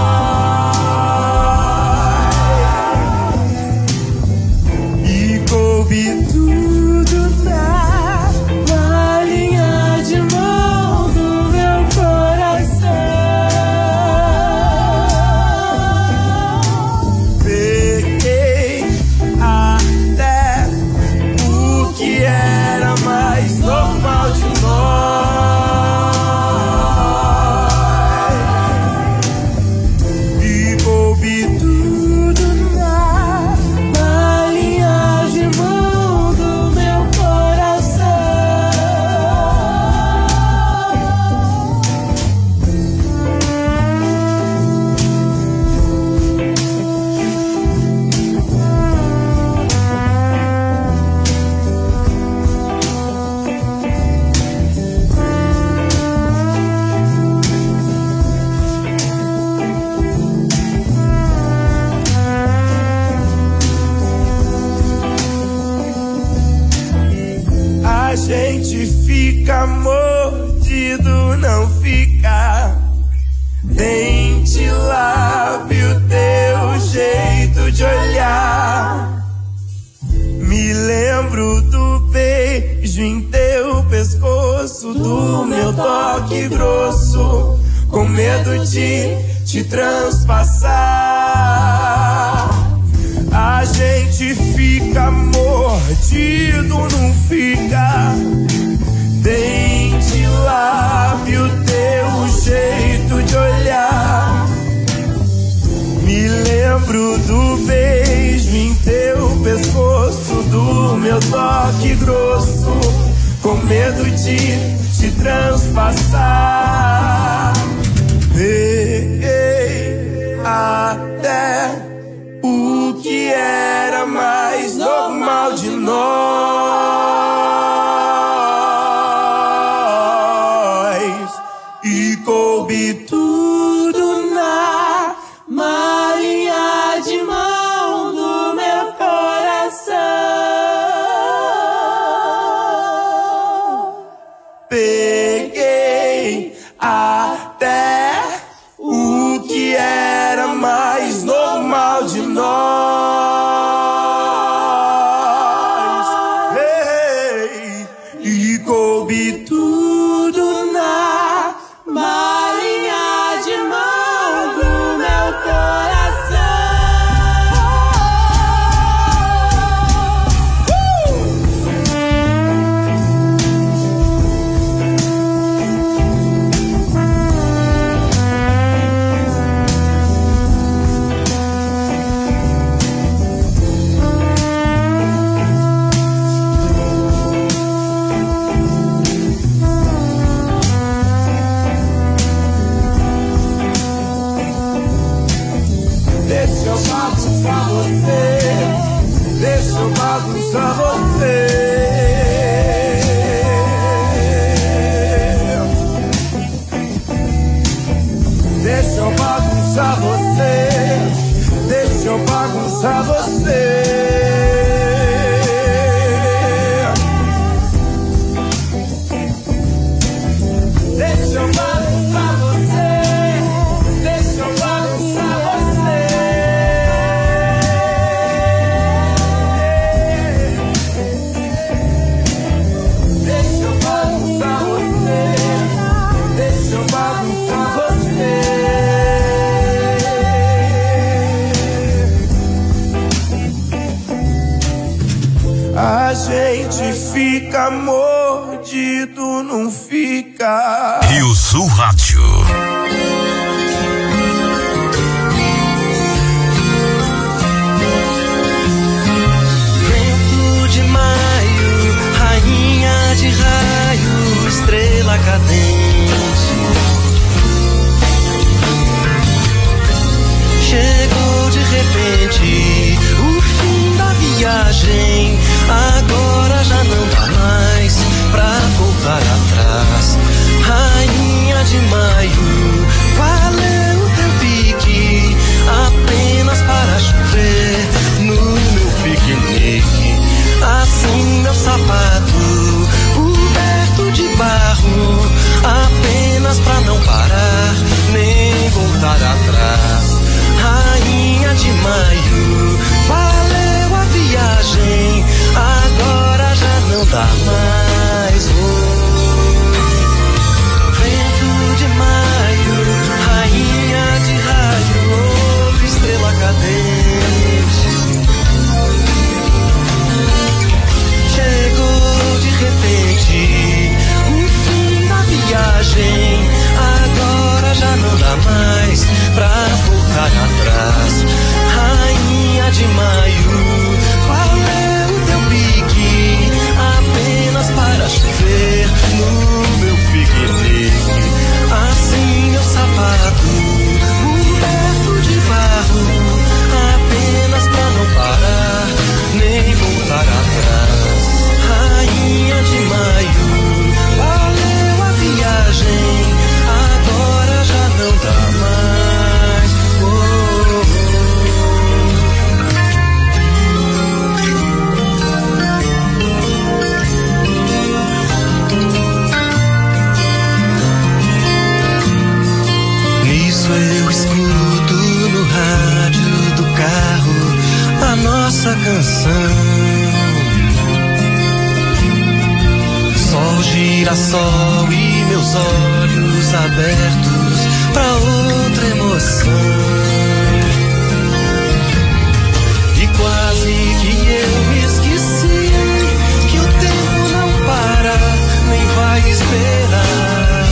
Coube tudo na malinha de mão do meu coração. Peguei até o que era mais normal de nós. E coube tudo na malinha de mão do meu coração. A gente fica mordido, não fica. Dente, lábio, teu jeito de olhar. Me lembro do beijo em teu pescoço, do meu toque grosso, com medo de te transpassar. A gente fica mordido, não fica. Dente, lábio, teu jeito de olhar. Me lembro do beijo em teu pescoço, do meu toque grosso, com medo de te transpassar. Peguei até o que era mais normal de nós. E coube tudo na malinha de mão do meu coração. Peguei até o que era mais normal de nós.
bagunçar você. Deixa eu bagunçar você. Deixa eu bagunçar você. Deixa eu bagunçar você. Deixa eu bagunçar você. Deixa eu bagunçar você. Deixa eu bagunçar você. A gente fica mordido, não fica.
Rio Sul Rádio.
Vento de maio, rainha de raio, estrela cadente. Chegou de repente o fim da viagem. Agora já não dá mais pra voltar atrás. Rainha de maio, valeu o teu pique, apenas para chover no meu piquenique. Assim meu sapato, coberto de barro, apenas pra não parar, nem voltar atrás. Rainha de maio, valeu a viagem, agora já não dá mais. Vento de maio, rainha de raio, estrela cadente. Chegou de repente o fim da viagem, agora já não dá mais pra voltar atrás. Rainha de maio, qual é o teu pique? Apenas para chover no meu piquenique. Assim meu sapato, coberto de barro, apenas pra não parar, nem voltar atrás. Rainha de maio, valeu a viagem, agora já não dá mais. Nisso eu escuto no rádio do carro a nossa canção. Sol, girassol e meus olhos abertos pra outra emoção. E quase que eu me esqueci que o tempo não para, nem vai esperar.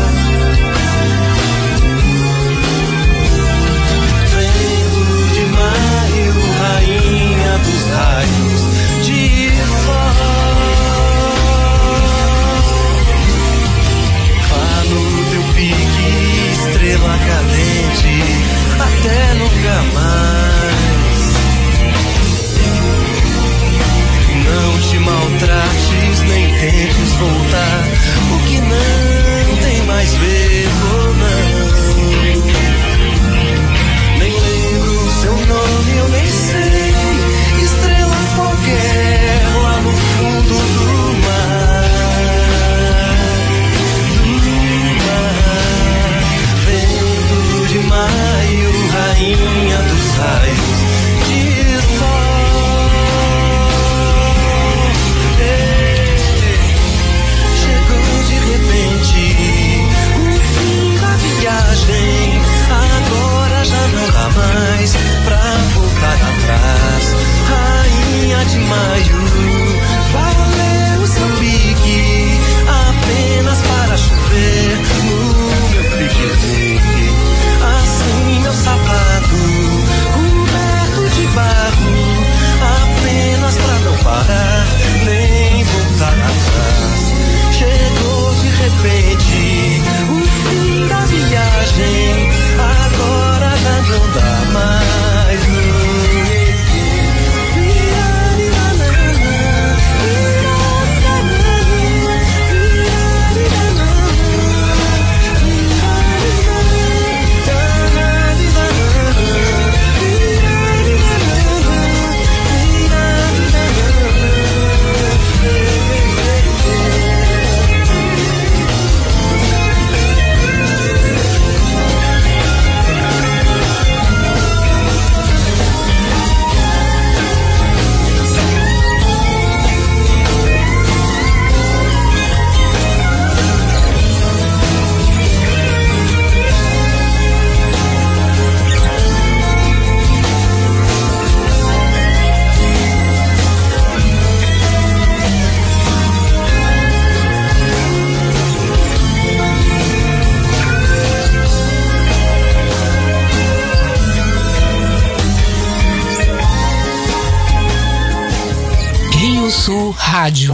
Vento de maio, rainha dos raios de sol. Vá no teu pique, estrela cadente, até nunca mais. Não te maltrates, nem tentes voltar, o que não tem mais verbo, não. Nem lembro o seu nome, eu nem sei. Estrela qualquer lá no fundo do mar. Vento de maio, rainha dos raios de sol. Chegou de repente o fim da viagem, agora já não dá mais pra voltar atrás. Rainha de maio, valeu o seu pique, apenas para chover no meu piquenique. Assim meu sapato, coberto de barro, apenas pra não parar, nem voltar atrás. Chegou de repente o fim da viagem, agora já não dá mais.
Rio Sul Rádio.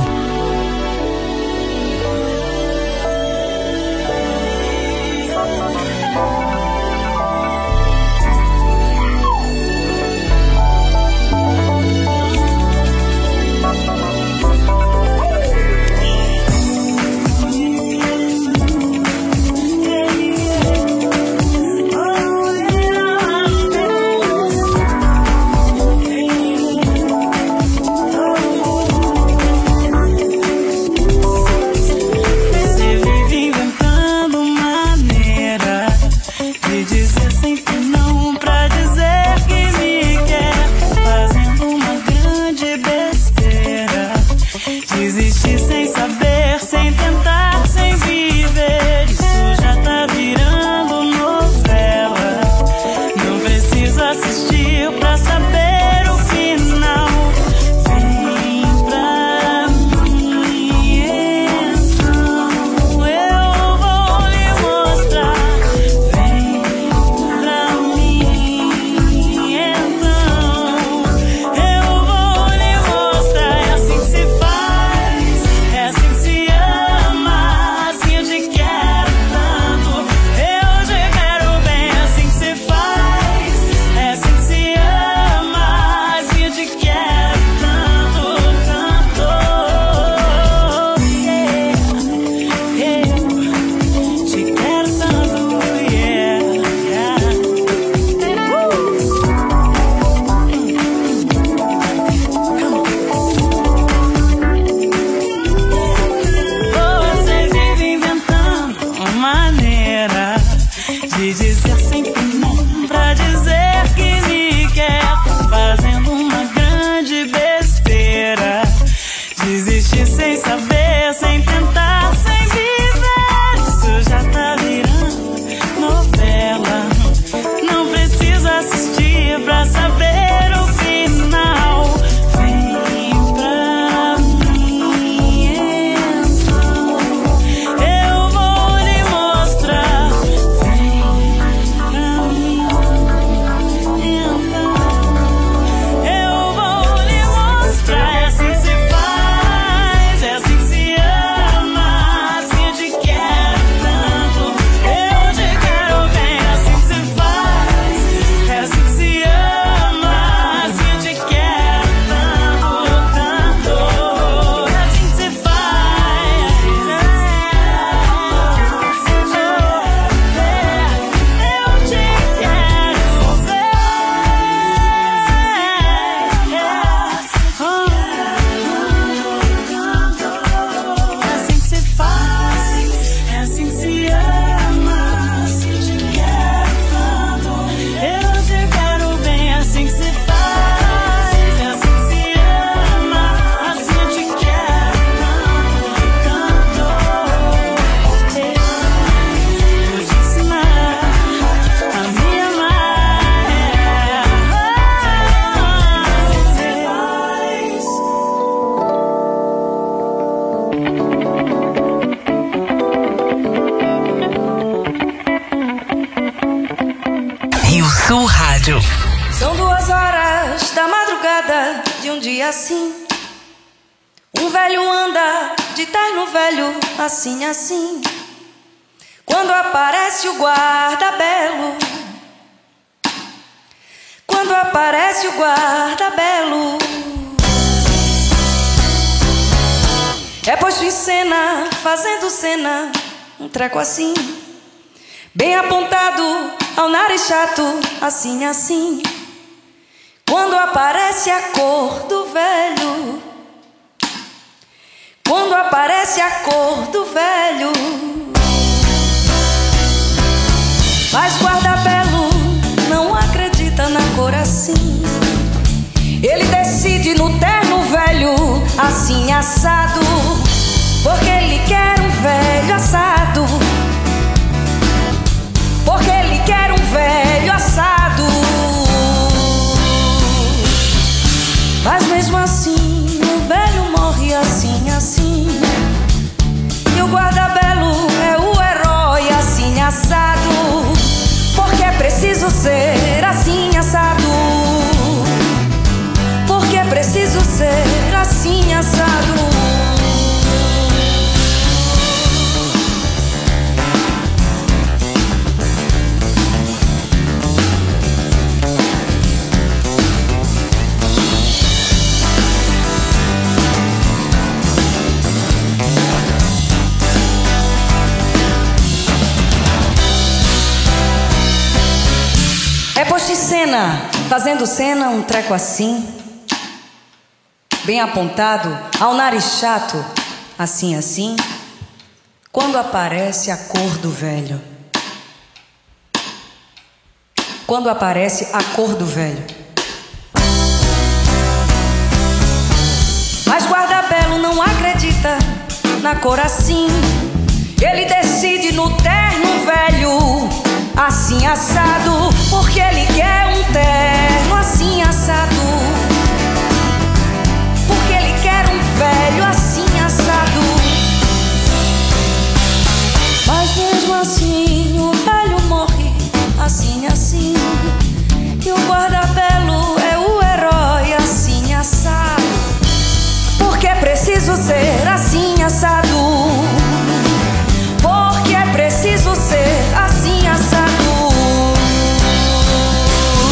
São 2 horas da madrugada de um dia assim. Um velho anda de terno velho, assim, assim. Quando aparece o guarda-belo, quando aparece o guarda-belo, é posto em cena, fazendo cena, um treco assim, bem apontado ao nariz chato, assim, assim. Quando aparece a cor do velho, quando aparece a cor do velho, mas guarda-belo não acredita na cor assim. Ele decide no terno velho, assim assado, porque ele quer um velho assado, porque ele quer um velho assado. Mas mesmo assim o velho morre assim, assim. E o guarda-belo é o herói assim assado, porque é preciso ser assim assado, porque é preciso ser assim assado. É posto em cena, fazendo cena, um treco assim, bem apontado, ao nariz chato, assim, assim, quando aparece a cor do velho. Quando aparece a cor do velho. Mas Guardabelo não acredita na cor assim. Ele decide no terno velho, assim assado, porque ele quer um terno assim assado. Porque ele quer um velho assim assado. Mas mesmo assim o velho morre assim assim. E o Guardabelo é o herói assim assado. Porque é preciso ser assim assado. Porque é preciso ser assim assado.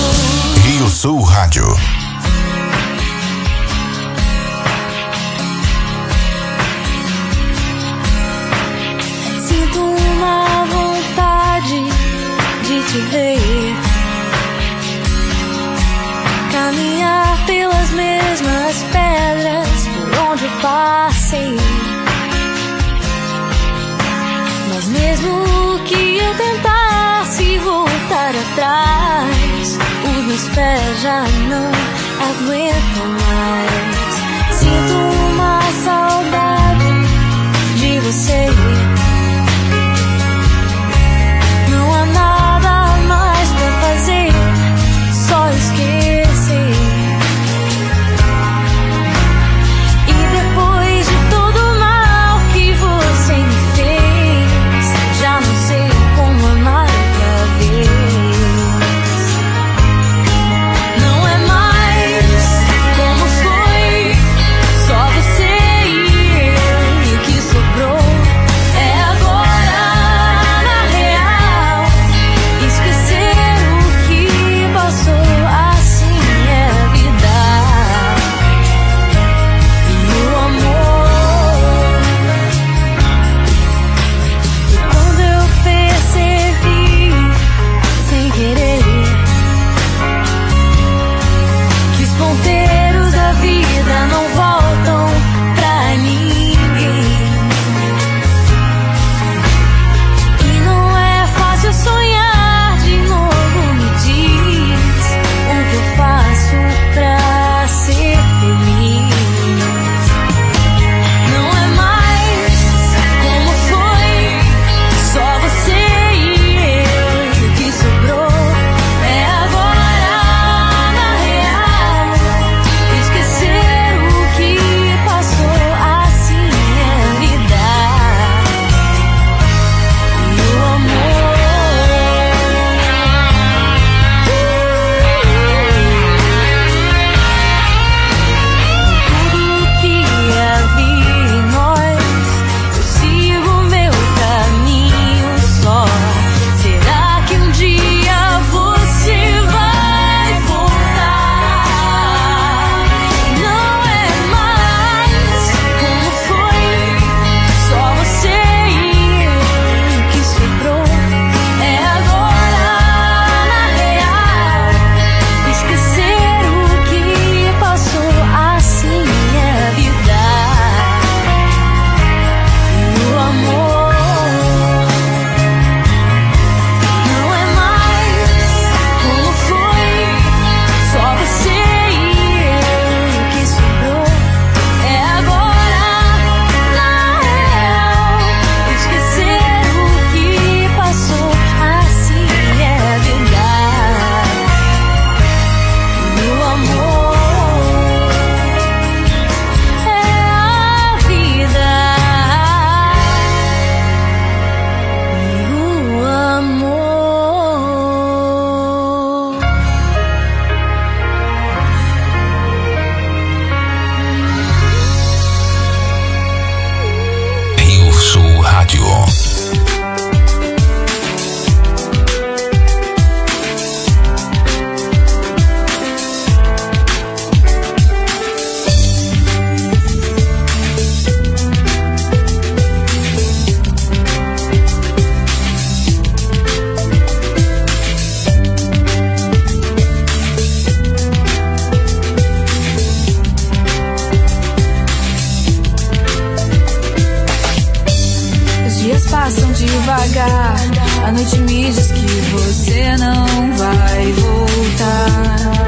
devagar. A noite me diz que você não vai voltar.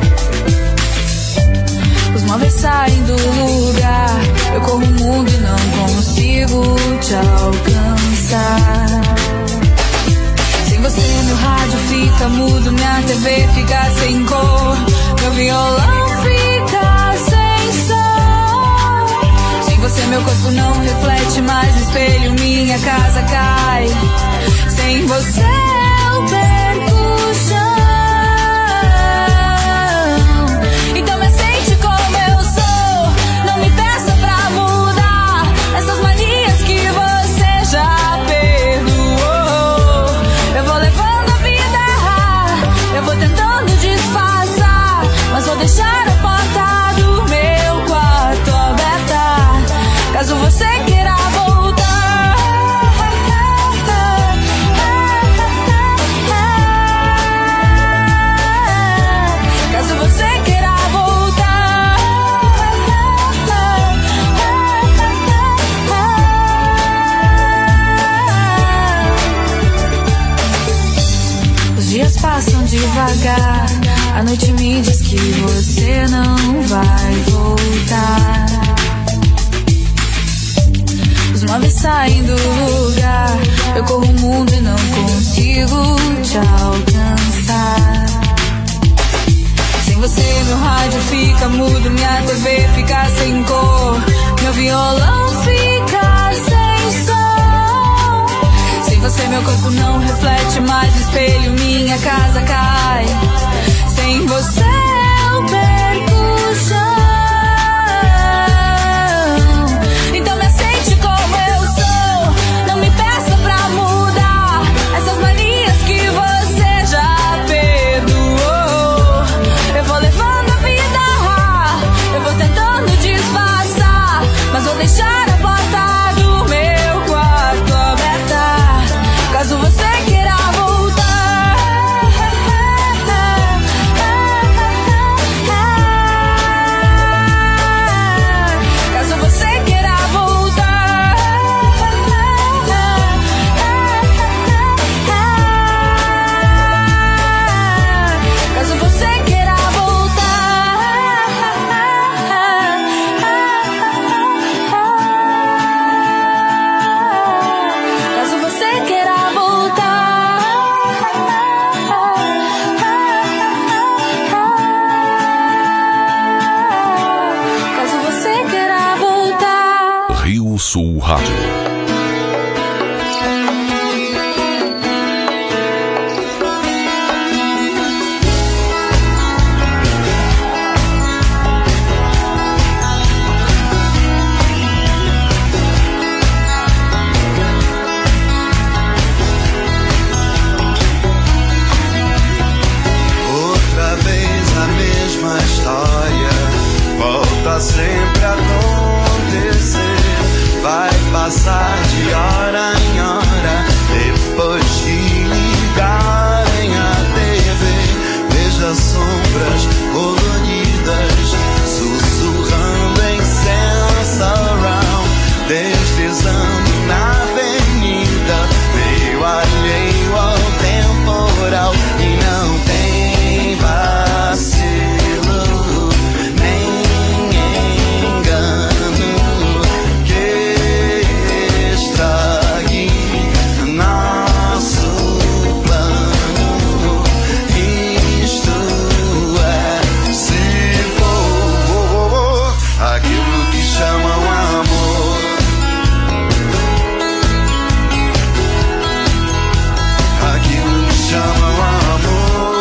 Os móveis saem do lugar. Eu corro o mundo e não consigo te alcançar. Sem você meu rádio fica mudo, minha TV fica sem cor, meu violão fica sem som. Sem você meu corpo não reflete mais no espelho, minha casa cai. Sem você eu perco o chão. Então me aceite como eu sou, não me peça pra mudar essas manias que você já perdoou. Eu vou levando a vida a errar, eu vou tentando disfarçar, mas vou deixar a porta do meu quarto aberta, caso você queira voltar. Caso você queira voltar. Os dias passam devagar, a noite me diz que você não vai voltar. Os móveis saem do lugar, eu corro o mundo e não consigo te alcançar. Sem você meu rádio fica mudo, minha TV fica sem cor, meu violão fica sem som. Sem você meu corpo não reflete mais no espelho, minha casa cai. Sem você eu perco o chão. Então me aceite como eu sou, não me peça pra mudar essas manias que você já perdoou. Eu vou levando a vida a errar, eu vou tentando disfarçar, mas vou deixar a porta do meu quarto aberta, caso você queira voltar. Caso você queira voltar. Caso você queira voltar. Caso você queira voltar. Caso você queira voltar.
Rio Sul Rádio.
Outra vez a mesma história volta sempre a acontecer. Vai passar de hora em hora depois que ligarem a TV. Veja sombras coloridas sussurrando em surround, deslizando na avenida, meio alheio ao temporal. E não tem vacilo, nem engano que estrague nosso plano. Isto é, se for aquilo que chamam amor, aquilo que chamam amor,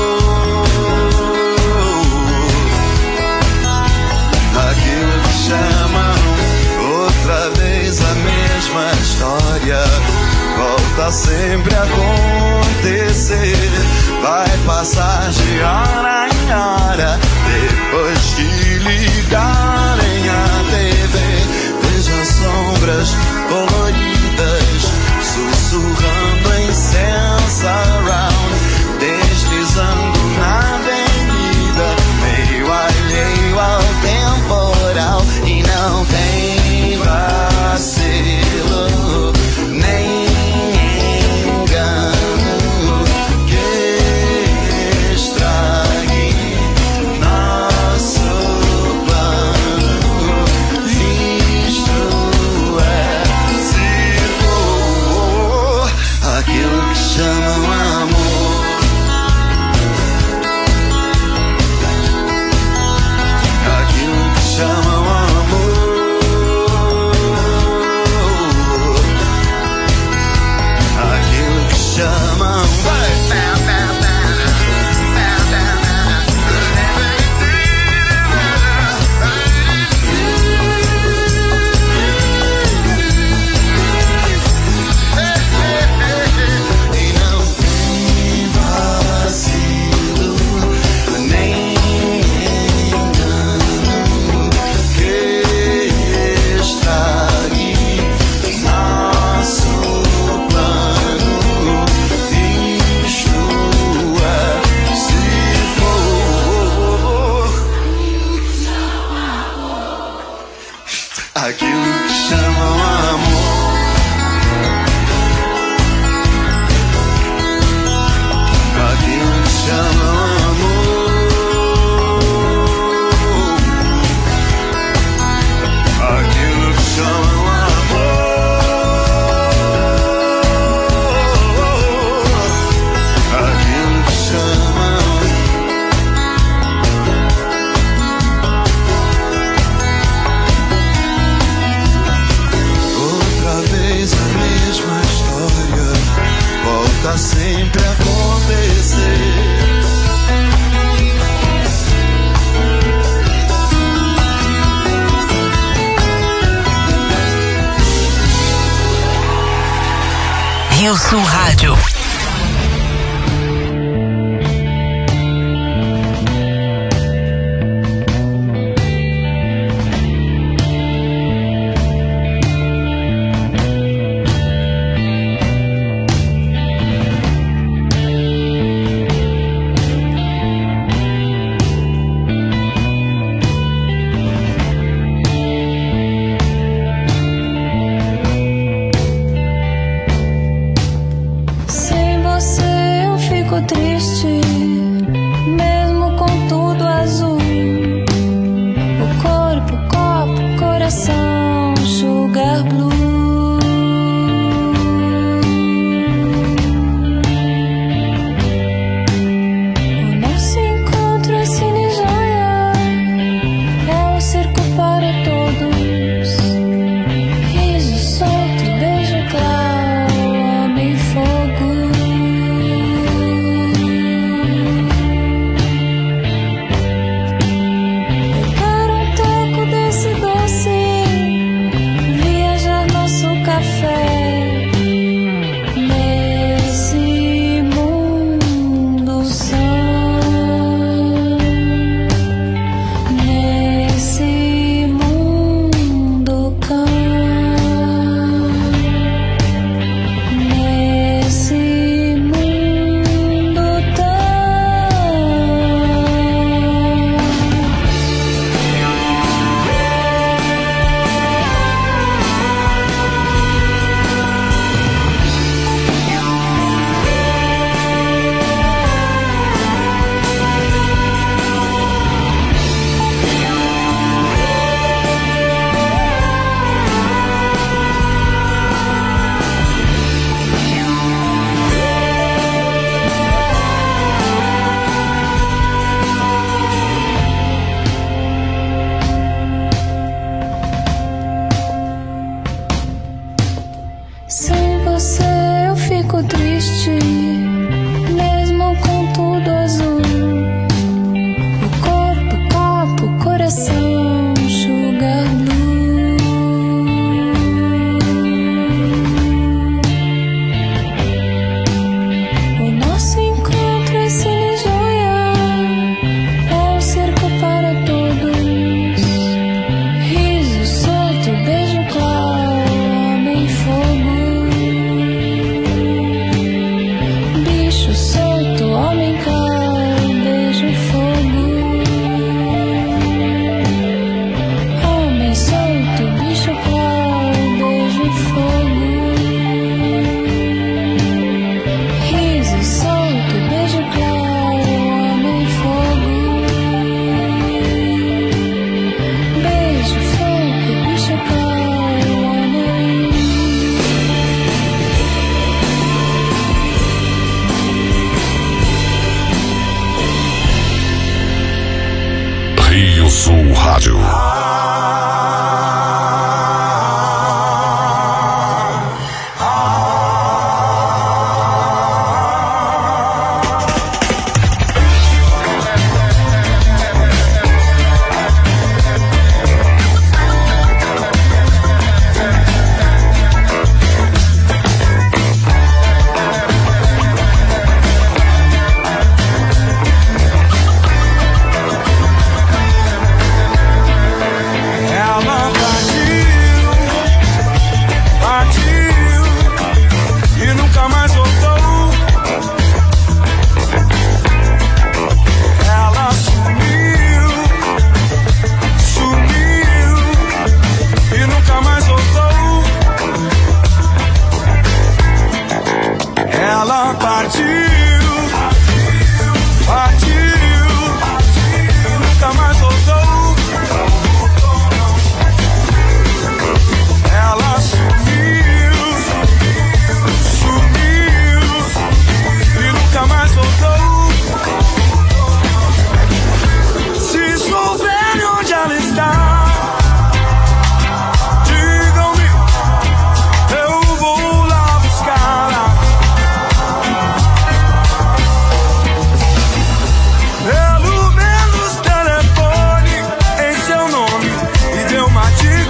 aquilo que chamam. Outra vez a mesma história volta sempre a acontecer. Vai passar de hora em hora depois que ligarem a TV. Veja sombras coloridas sussurrando em surround, deslizando na avenida, meio alheio ao temporal. E não tem vacilo, nem aquilo que chamam amor. Aquilo que chamam amor. Aquilo que chamam volta sempre a acontecer.
Rio Sul Rádio.
Rádio.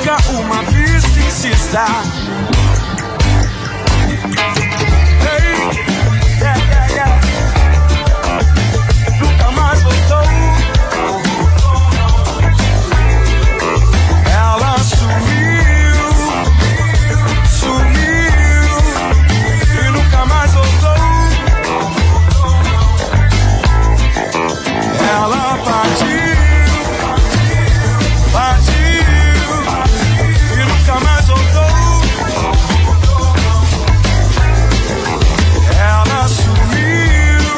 diga, uma pista insista. Nunca mais voltou. Ela sumiu, sumiu e nunca mais voltou. Ela partiu, partiu e nunca mais voltou. Ela sumiu,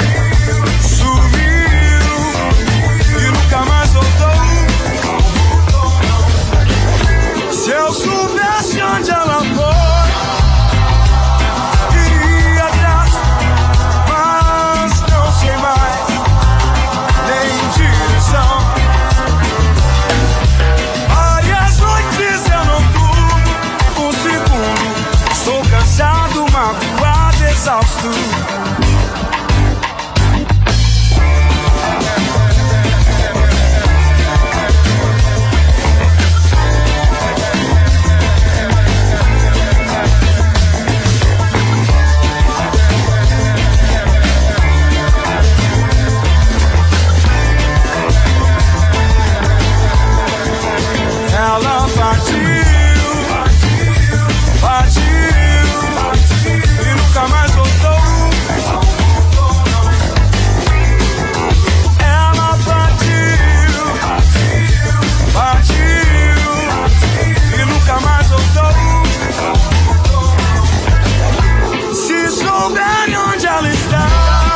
sumiu e nunca mais voltou. Se eu soubesse onde ela foi, iria atrás, mas não sei mais nem direção. Várias noites eu não durmo um segundo. Estou cansado, magoado, exausto. Ela partiu, partiu e nunca mais voltou. Ela partiu, partiu e nunca mais voltou. Se souberem onde ela está,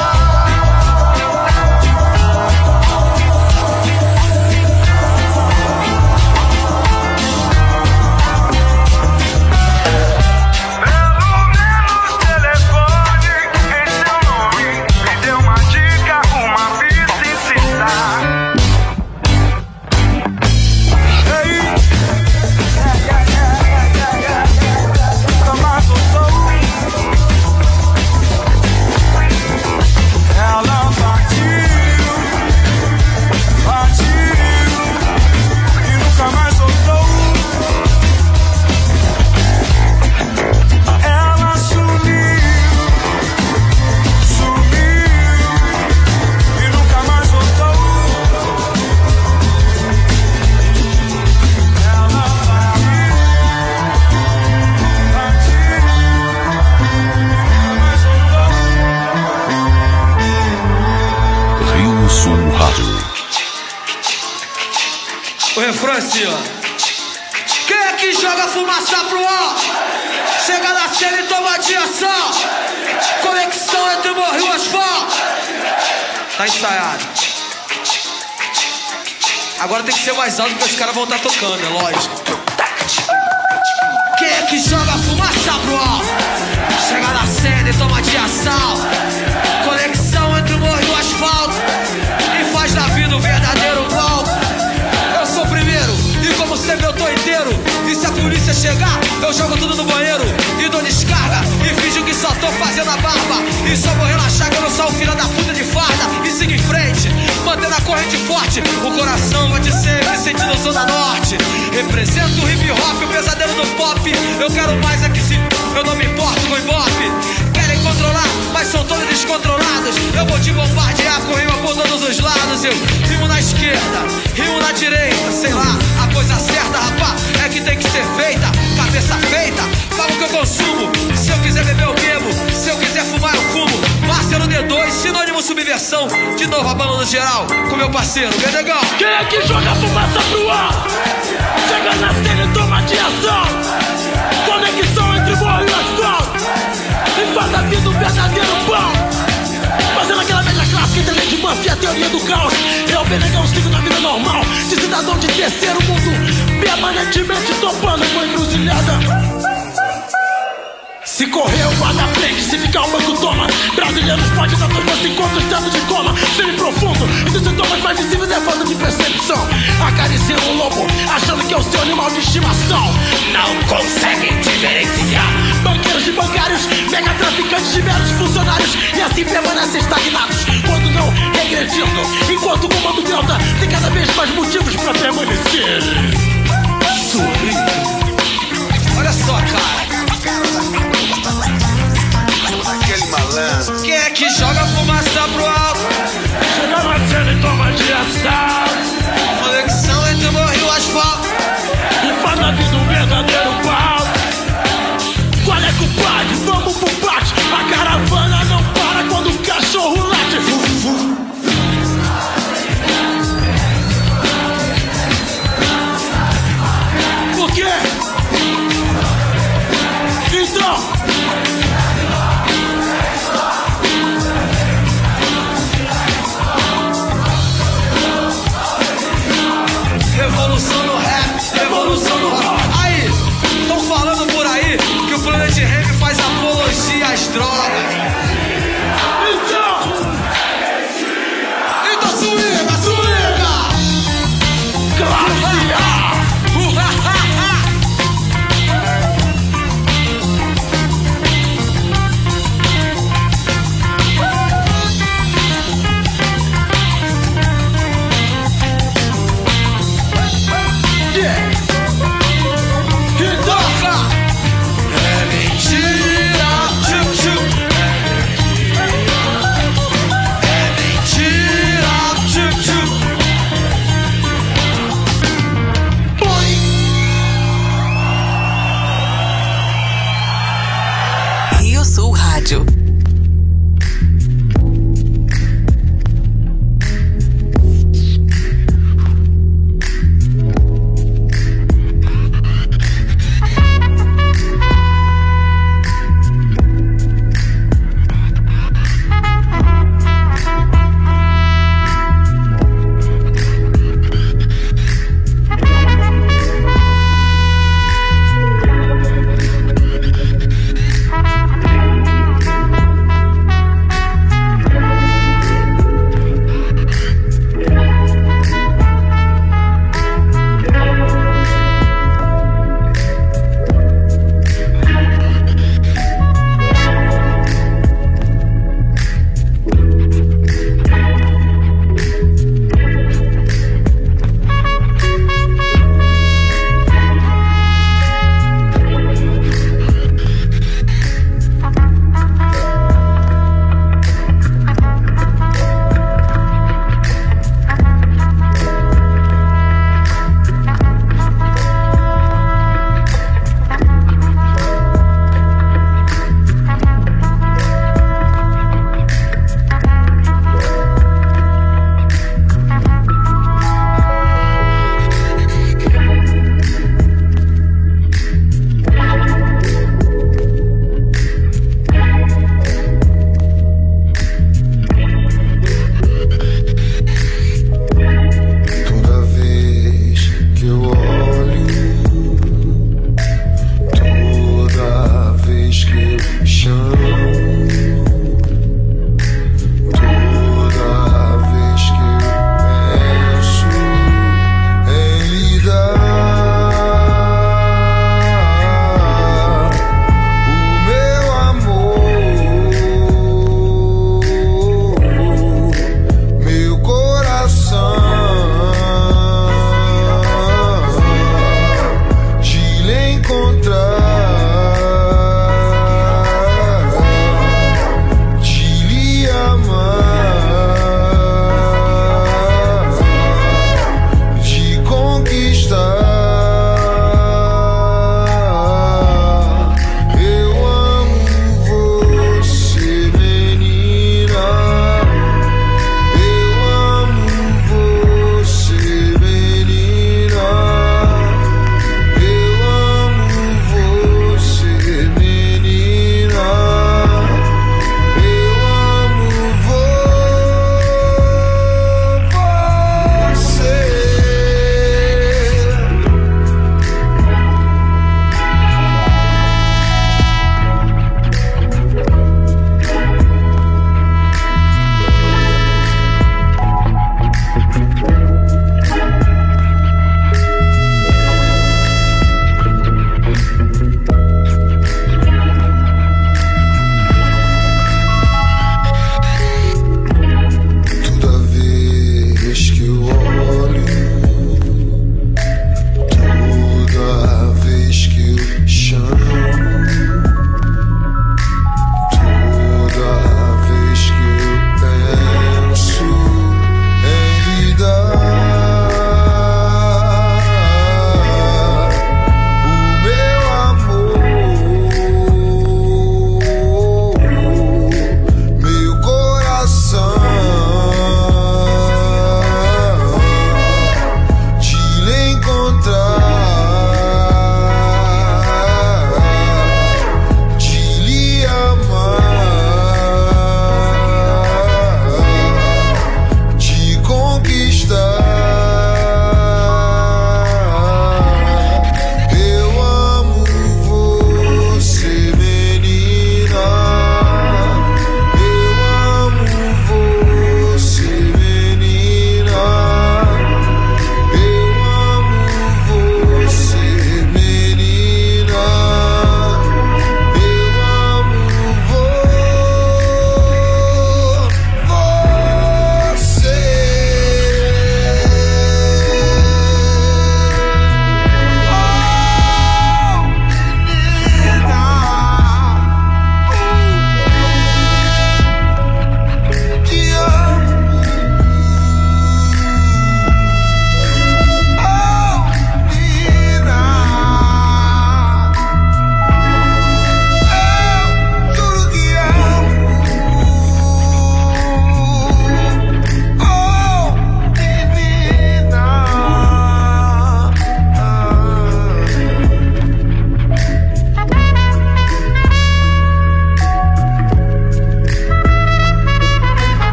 O refrão é assim, ó. Quem é que joga fumaça pro ar? Chega na cena e toma de ação. Conexão entre o morro e o asfalto. Tá ensaiado. Agora tem que ser mais alto porque os caras vão estar tocando, é lógico. Quem é que joga fumaça pro ar? Chega na cena e toma de ação. Conexão entre o morro e o asfalto. E faz da vida um verdadeiro palco. Eu sou o primeiro e como sempre eu tô inteiro. E se a polícia chegar, eu jogo tudo no banheiro e dou descarga e finjo que só tô fazendo a barba. E só vou relaxar que eu não sou o filho da puta de farda. E siga em frente, mantendo a corrente forte. O coração bate sempre sentindo o som da norte. Represento o hip hop, o pesadelo do pop. Eu quero mais é que se eu não me importo com ibope. Querem controlar, mas são todos descontrolados. Eu vou te bombardear com rima por todos os lados. Eu rimo na esquerda, rimo na direita. Sei lá, a coisa certa, rapá, é que tem que ser feita. Cabeça feita, falo o que eu consumo. Se eu quiser beber eu bebo, se eu quiser fumar eu fumo. Marcelo D2, sinônimo subversão. De novo a banda no geral, com meu parceiro, Benegão.
Quem é que joga fumaça pro ar? Chega na cena e toma de ação. Conexão entre o morro e o asfalto. E faz da vida um verdadeiro pão. Fazendo aquela velha clássica entre a lei de Murphy e a teoria do caos. Eu, Benegão, sigo na vida normal de cidadão de terceiro mundo, permanentemente topando com encruzilhada. Se correr o guarda prende, se ficar o banco toma. Brasileiros podem dar dois encontros estado de coma semi-profundo, e dos sintomas mais visíveis é falta de percepção. Acariciando um lobo, achando que é o seu animal de estimação. Não conseguem diferenciar banqueiros de bancários, megatraficantes de meros funcionários, e assim permanecem estagnados, quando não regredindo. Enquanto o comando Delta tem cada vez mais motivos pra permanecer.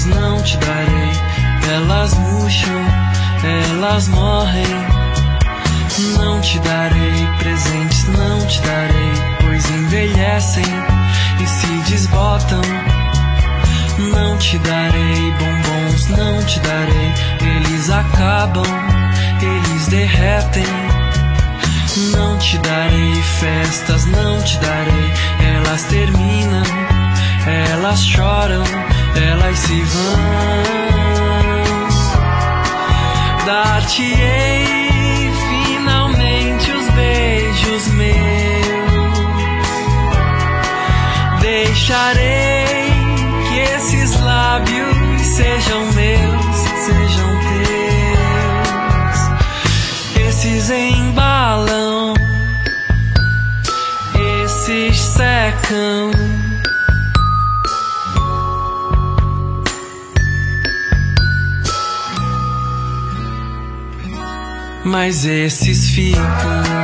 não te darei. Elas murcham, elas morrem. Não te darei presentes, não te darei, pois envelhecem e se desbotam. Não te darei bombons, não te darei, eles acabam, eles derretem. Não te darei festas, não te darei, elas terminam, elas choram, elas se vão. Dar-te-ei finalmente os beijos meus, deixarei que esses lábios sejam meus, sejam teus. Esses embalam, esses secam, mas esses ficam.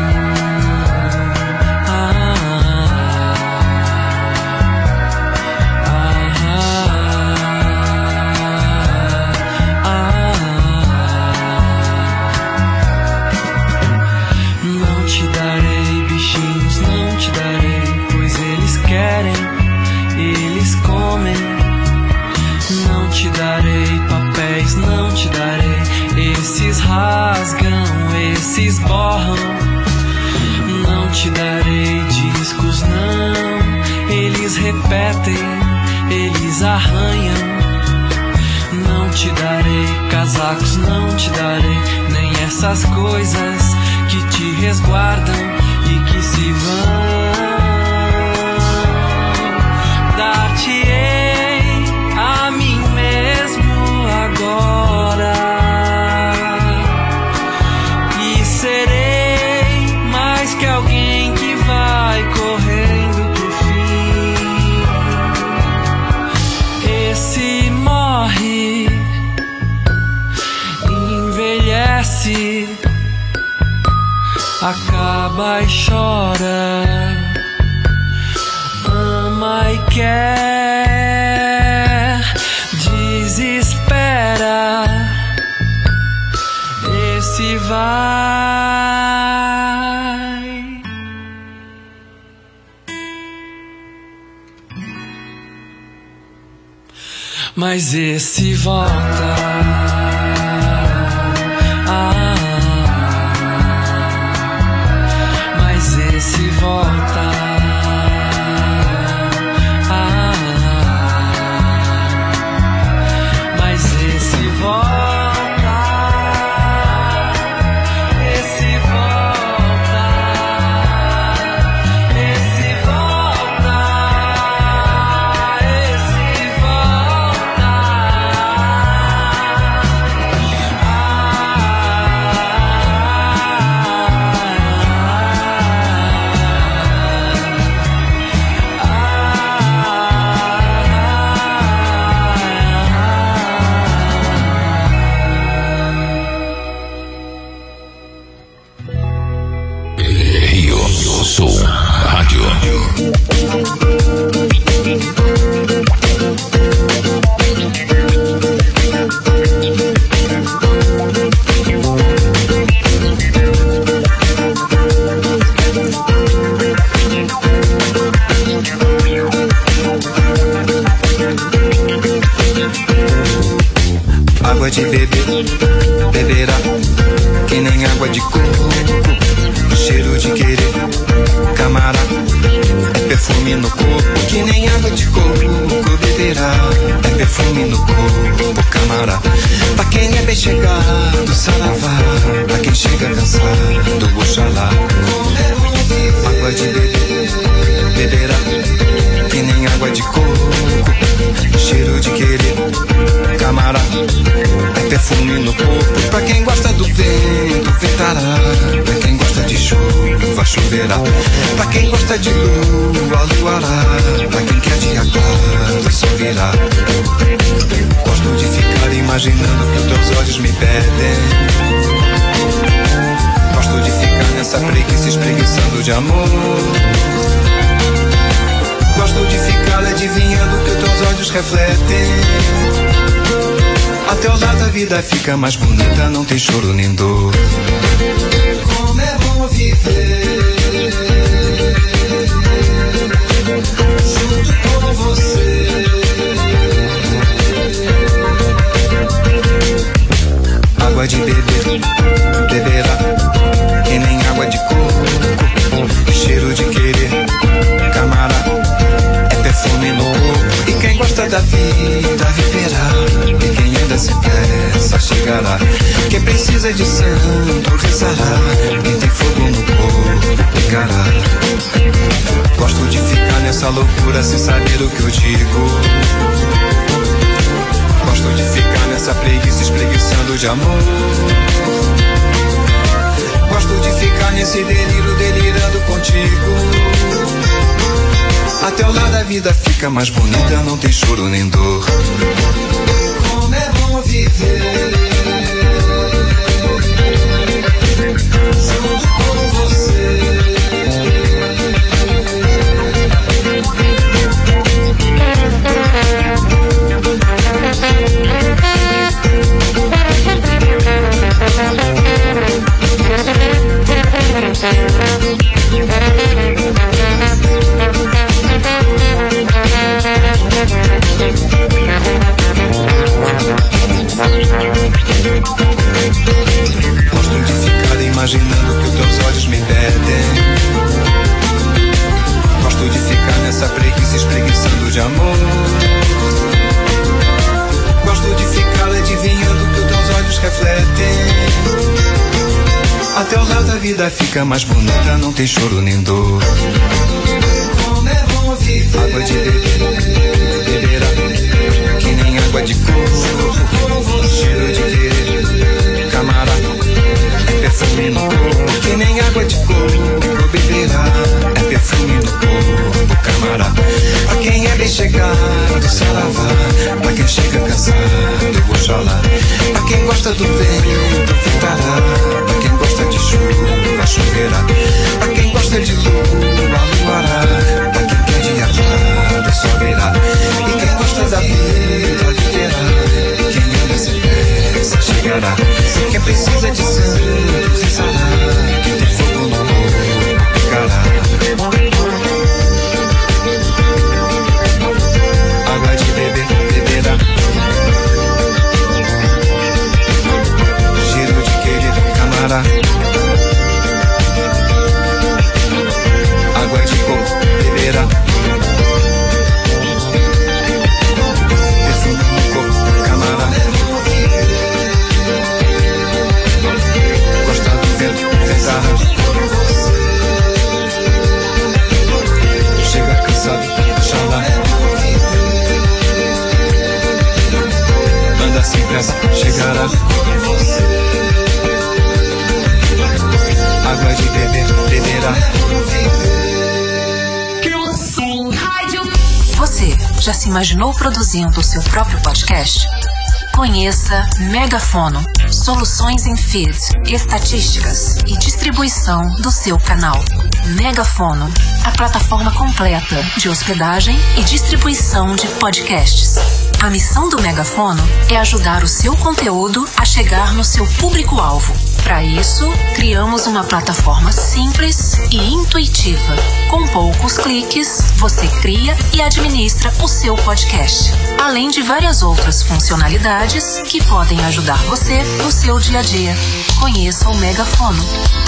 Não te darei bichinhos, não te darei, pois eles querem, eles comem. Não te darei papéis, não te darei, esses rasgam, esses borram. Não te darei discos, não, eles repetem, eles arranham. Não te darei casacos, não te darei, nem essas coisas que te resguardam e que se vão. Dar-te-ei a mim mesmo agora, e serei mais que alguém que vai correndo pro fim. Esse morre, envelhece, acaba e chora, ama e quer, desespera, esse vai. Mas esse volta. Mas esse volta. Mas esse volta. Esse volta. Esse volta. Esse volta.
Rio Sul Rádio.
Água de beber, beberá, que nem água de coco. Cheiro de querer, camará, é perfume no corpo. Que nem água de coco, beberá, é perfume no corpo, camará. Pra quem é bem chegado, saravá. Pra quem chega cansado, oxalá. Água de beber, beberá, que nem água de coco. Cheiro de querer, camará, é perfume no corpo. Pra quem gosta do vento, ventará. Pra quem gosta de chuva, choverá. Pra quem gosta de lua, luará. Pra quem quer dia claro, sol virá. Gosto de ficar imaginando que os teus olhos me pedem. Gosto de ficar nessa preguiça espreguiçando de amor. Gosto de ficar ficá-la adivinhando que os teus olhos refletem. A teu lado a vida fica mais bonita, não tem choro nem dor. Como é bom viver junto com você. Água de beber, beberá, que nem água de coco. Cheiro de querer, camará, é perfume no corpo. E quem gosta da vida viverá, e quem ainda se peça chegará. Quem precisa de santo rezará, quem tem fogo no corpo pegará. Gosto de ficar nessa loucura sem saber o que eu digo. Gosto de ficar nessa preguiça espreguiçando de amor. Gosto de ficar nesse delírio delirando contigo. A teu lado a vida fica mais bonita, não tem choro nem dor. Como é bom viver junto com você. Gosto de ficar imaginando que os teus olhos me pedem. Gosto de ficar nessa preguiça espreguiçando de amor. Gosto de ficar adivinhando que os teus olhos refletem. A teu lado a vida fica mais bonita, não tem choro nem dor. Como é bom viver. Água de beber, beberá, que nem água de coco. Cheiro de querer, camará, é perfume no corpo. Que nem água de coco beberá, é perfume no corpo, camará. Pra quem é bem chegado, saravá. Pra quem chega cansado, oxalá. Pra quem gosta do vento, ficará. Pra quem gosta de chuva, choverá. Pra quem gosta de lua, luará. Pra quem quer dia claro, só virá. E quem gosta da vida, viverá. E quem anda sem pressa, chegará. Quem precisa de santo, rezará. Quem tem fogo no corpo, pegará. Água de beber, beberá. Cheiro de querer, camará. Água de coco, beberá. Perfume no corpo, camará. Gosta do vento, rezará. Chega cansado, oxalá. Anda sem pressa, chegará. Água de beber, beberá.
Você já se imaginou produzindo o seu próprio podcast? Conheça Megafono, soluções em feed, estatísticas e distribuição do seu canal. Megafono, a plataforma completa de hospedagem e distribuição de podcasts. A missão do Megafono é ajudar o seu conteúdo a chegar no seu público-alvo. Para isso, criamos uma plataforma simples e intuitiva. Com poucos cliques, você cria e administra o seu podcast, além de várias outras funcionalidades que podem ajudar você no seu dia a dia. Conheça o Megafono,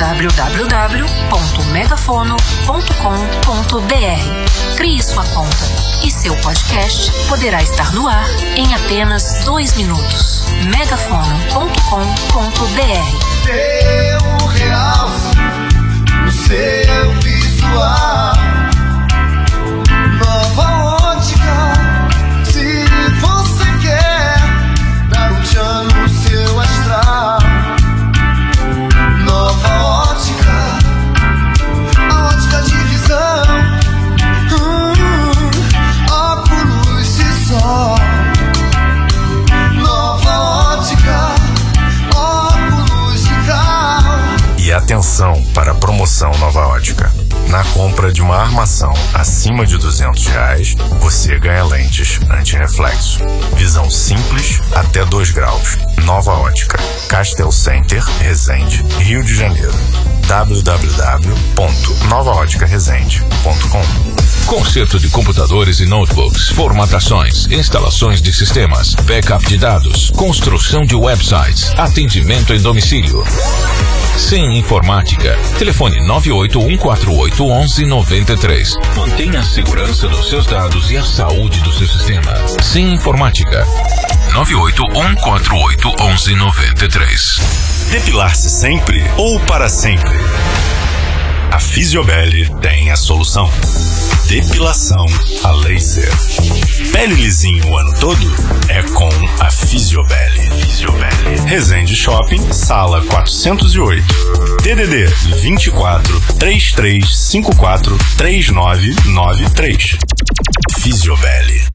www.megafono.com.br. Crie sua conta e seu podcast poderá estar no ar em apenas 2 minutos. megafono.com.br.
Teu realce no seu visual, nova ótica. Se você quer dar um tchan no seu astral, nova ótica, a ótica de visão, óculos de sol. Nova ótica, óculos de grau.
E atenção para a promoção Nova Ótica. Na compra de uma armação acima de R$200, você ganha lentes anti-reflexo. Visão simples até 2 graus. Nova Ótica. Castel Center, Resende, Rio de Janeiro. www.novaóticaresende.com.
Conserto de computadores e notebooks, formatações, instalações de sistemas, backup de dados, construção de websites, atendimento em domicílio. Sem Informática. Telefone 981481193. Mantenha a segurança dos seus dados e a saúde do seu sistema. Sem Informática. 981481193.
Depilar-se sempre ou para sempre? A Fisiobel tem a solução. Depilação a laser. Pele lisinho o ano todo? É com a Fisiobel. Resende Shopping, sala 408. DDD 24 3354 3993. Fisiobel.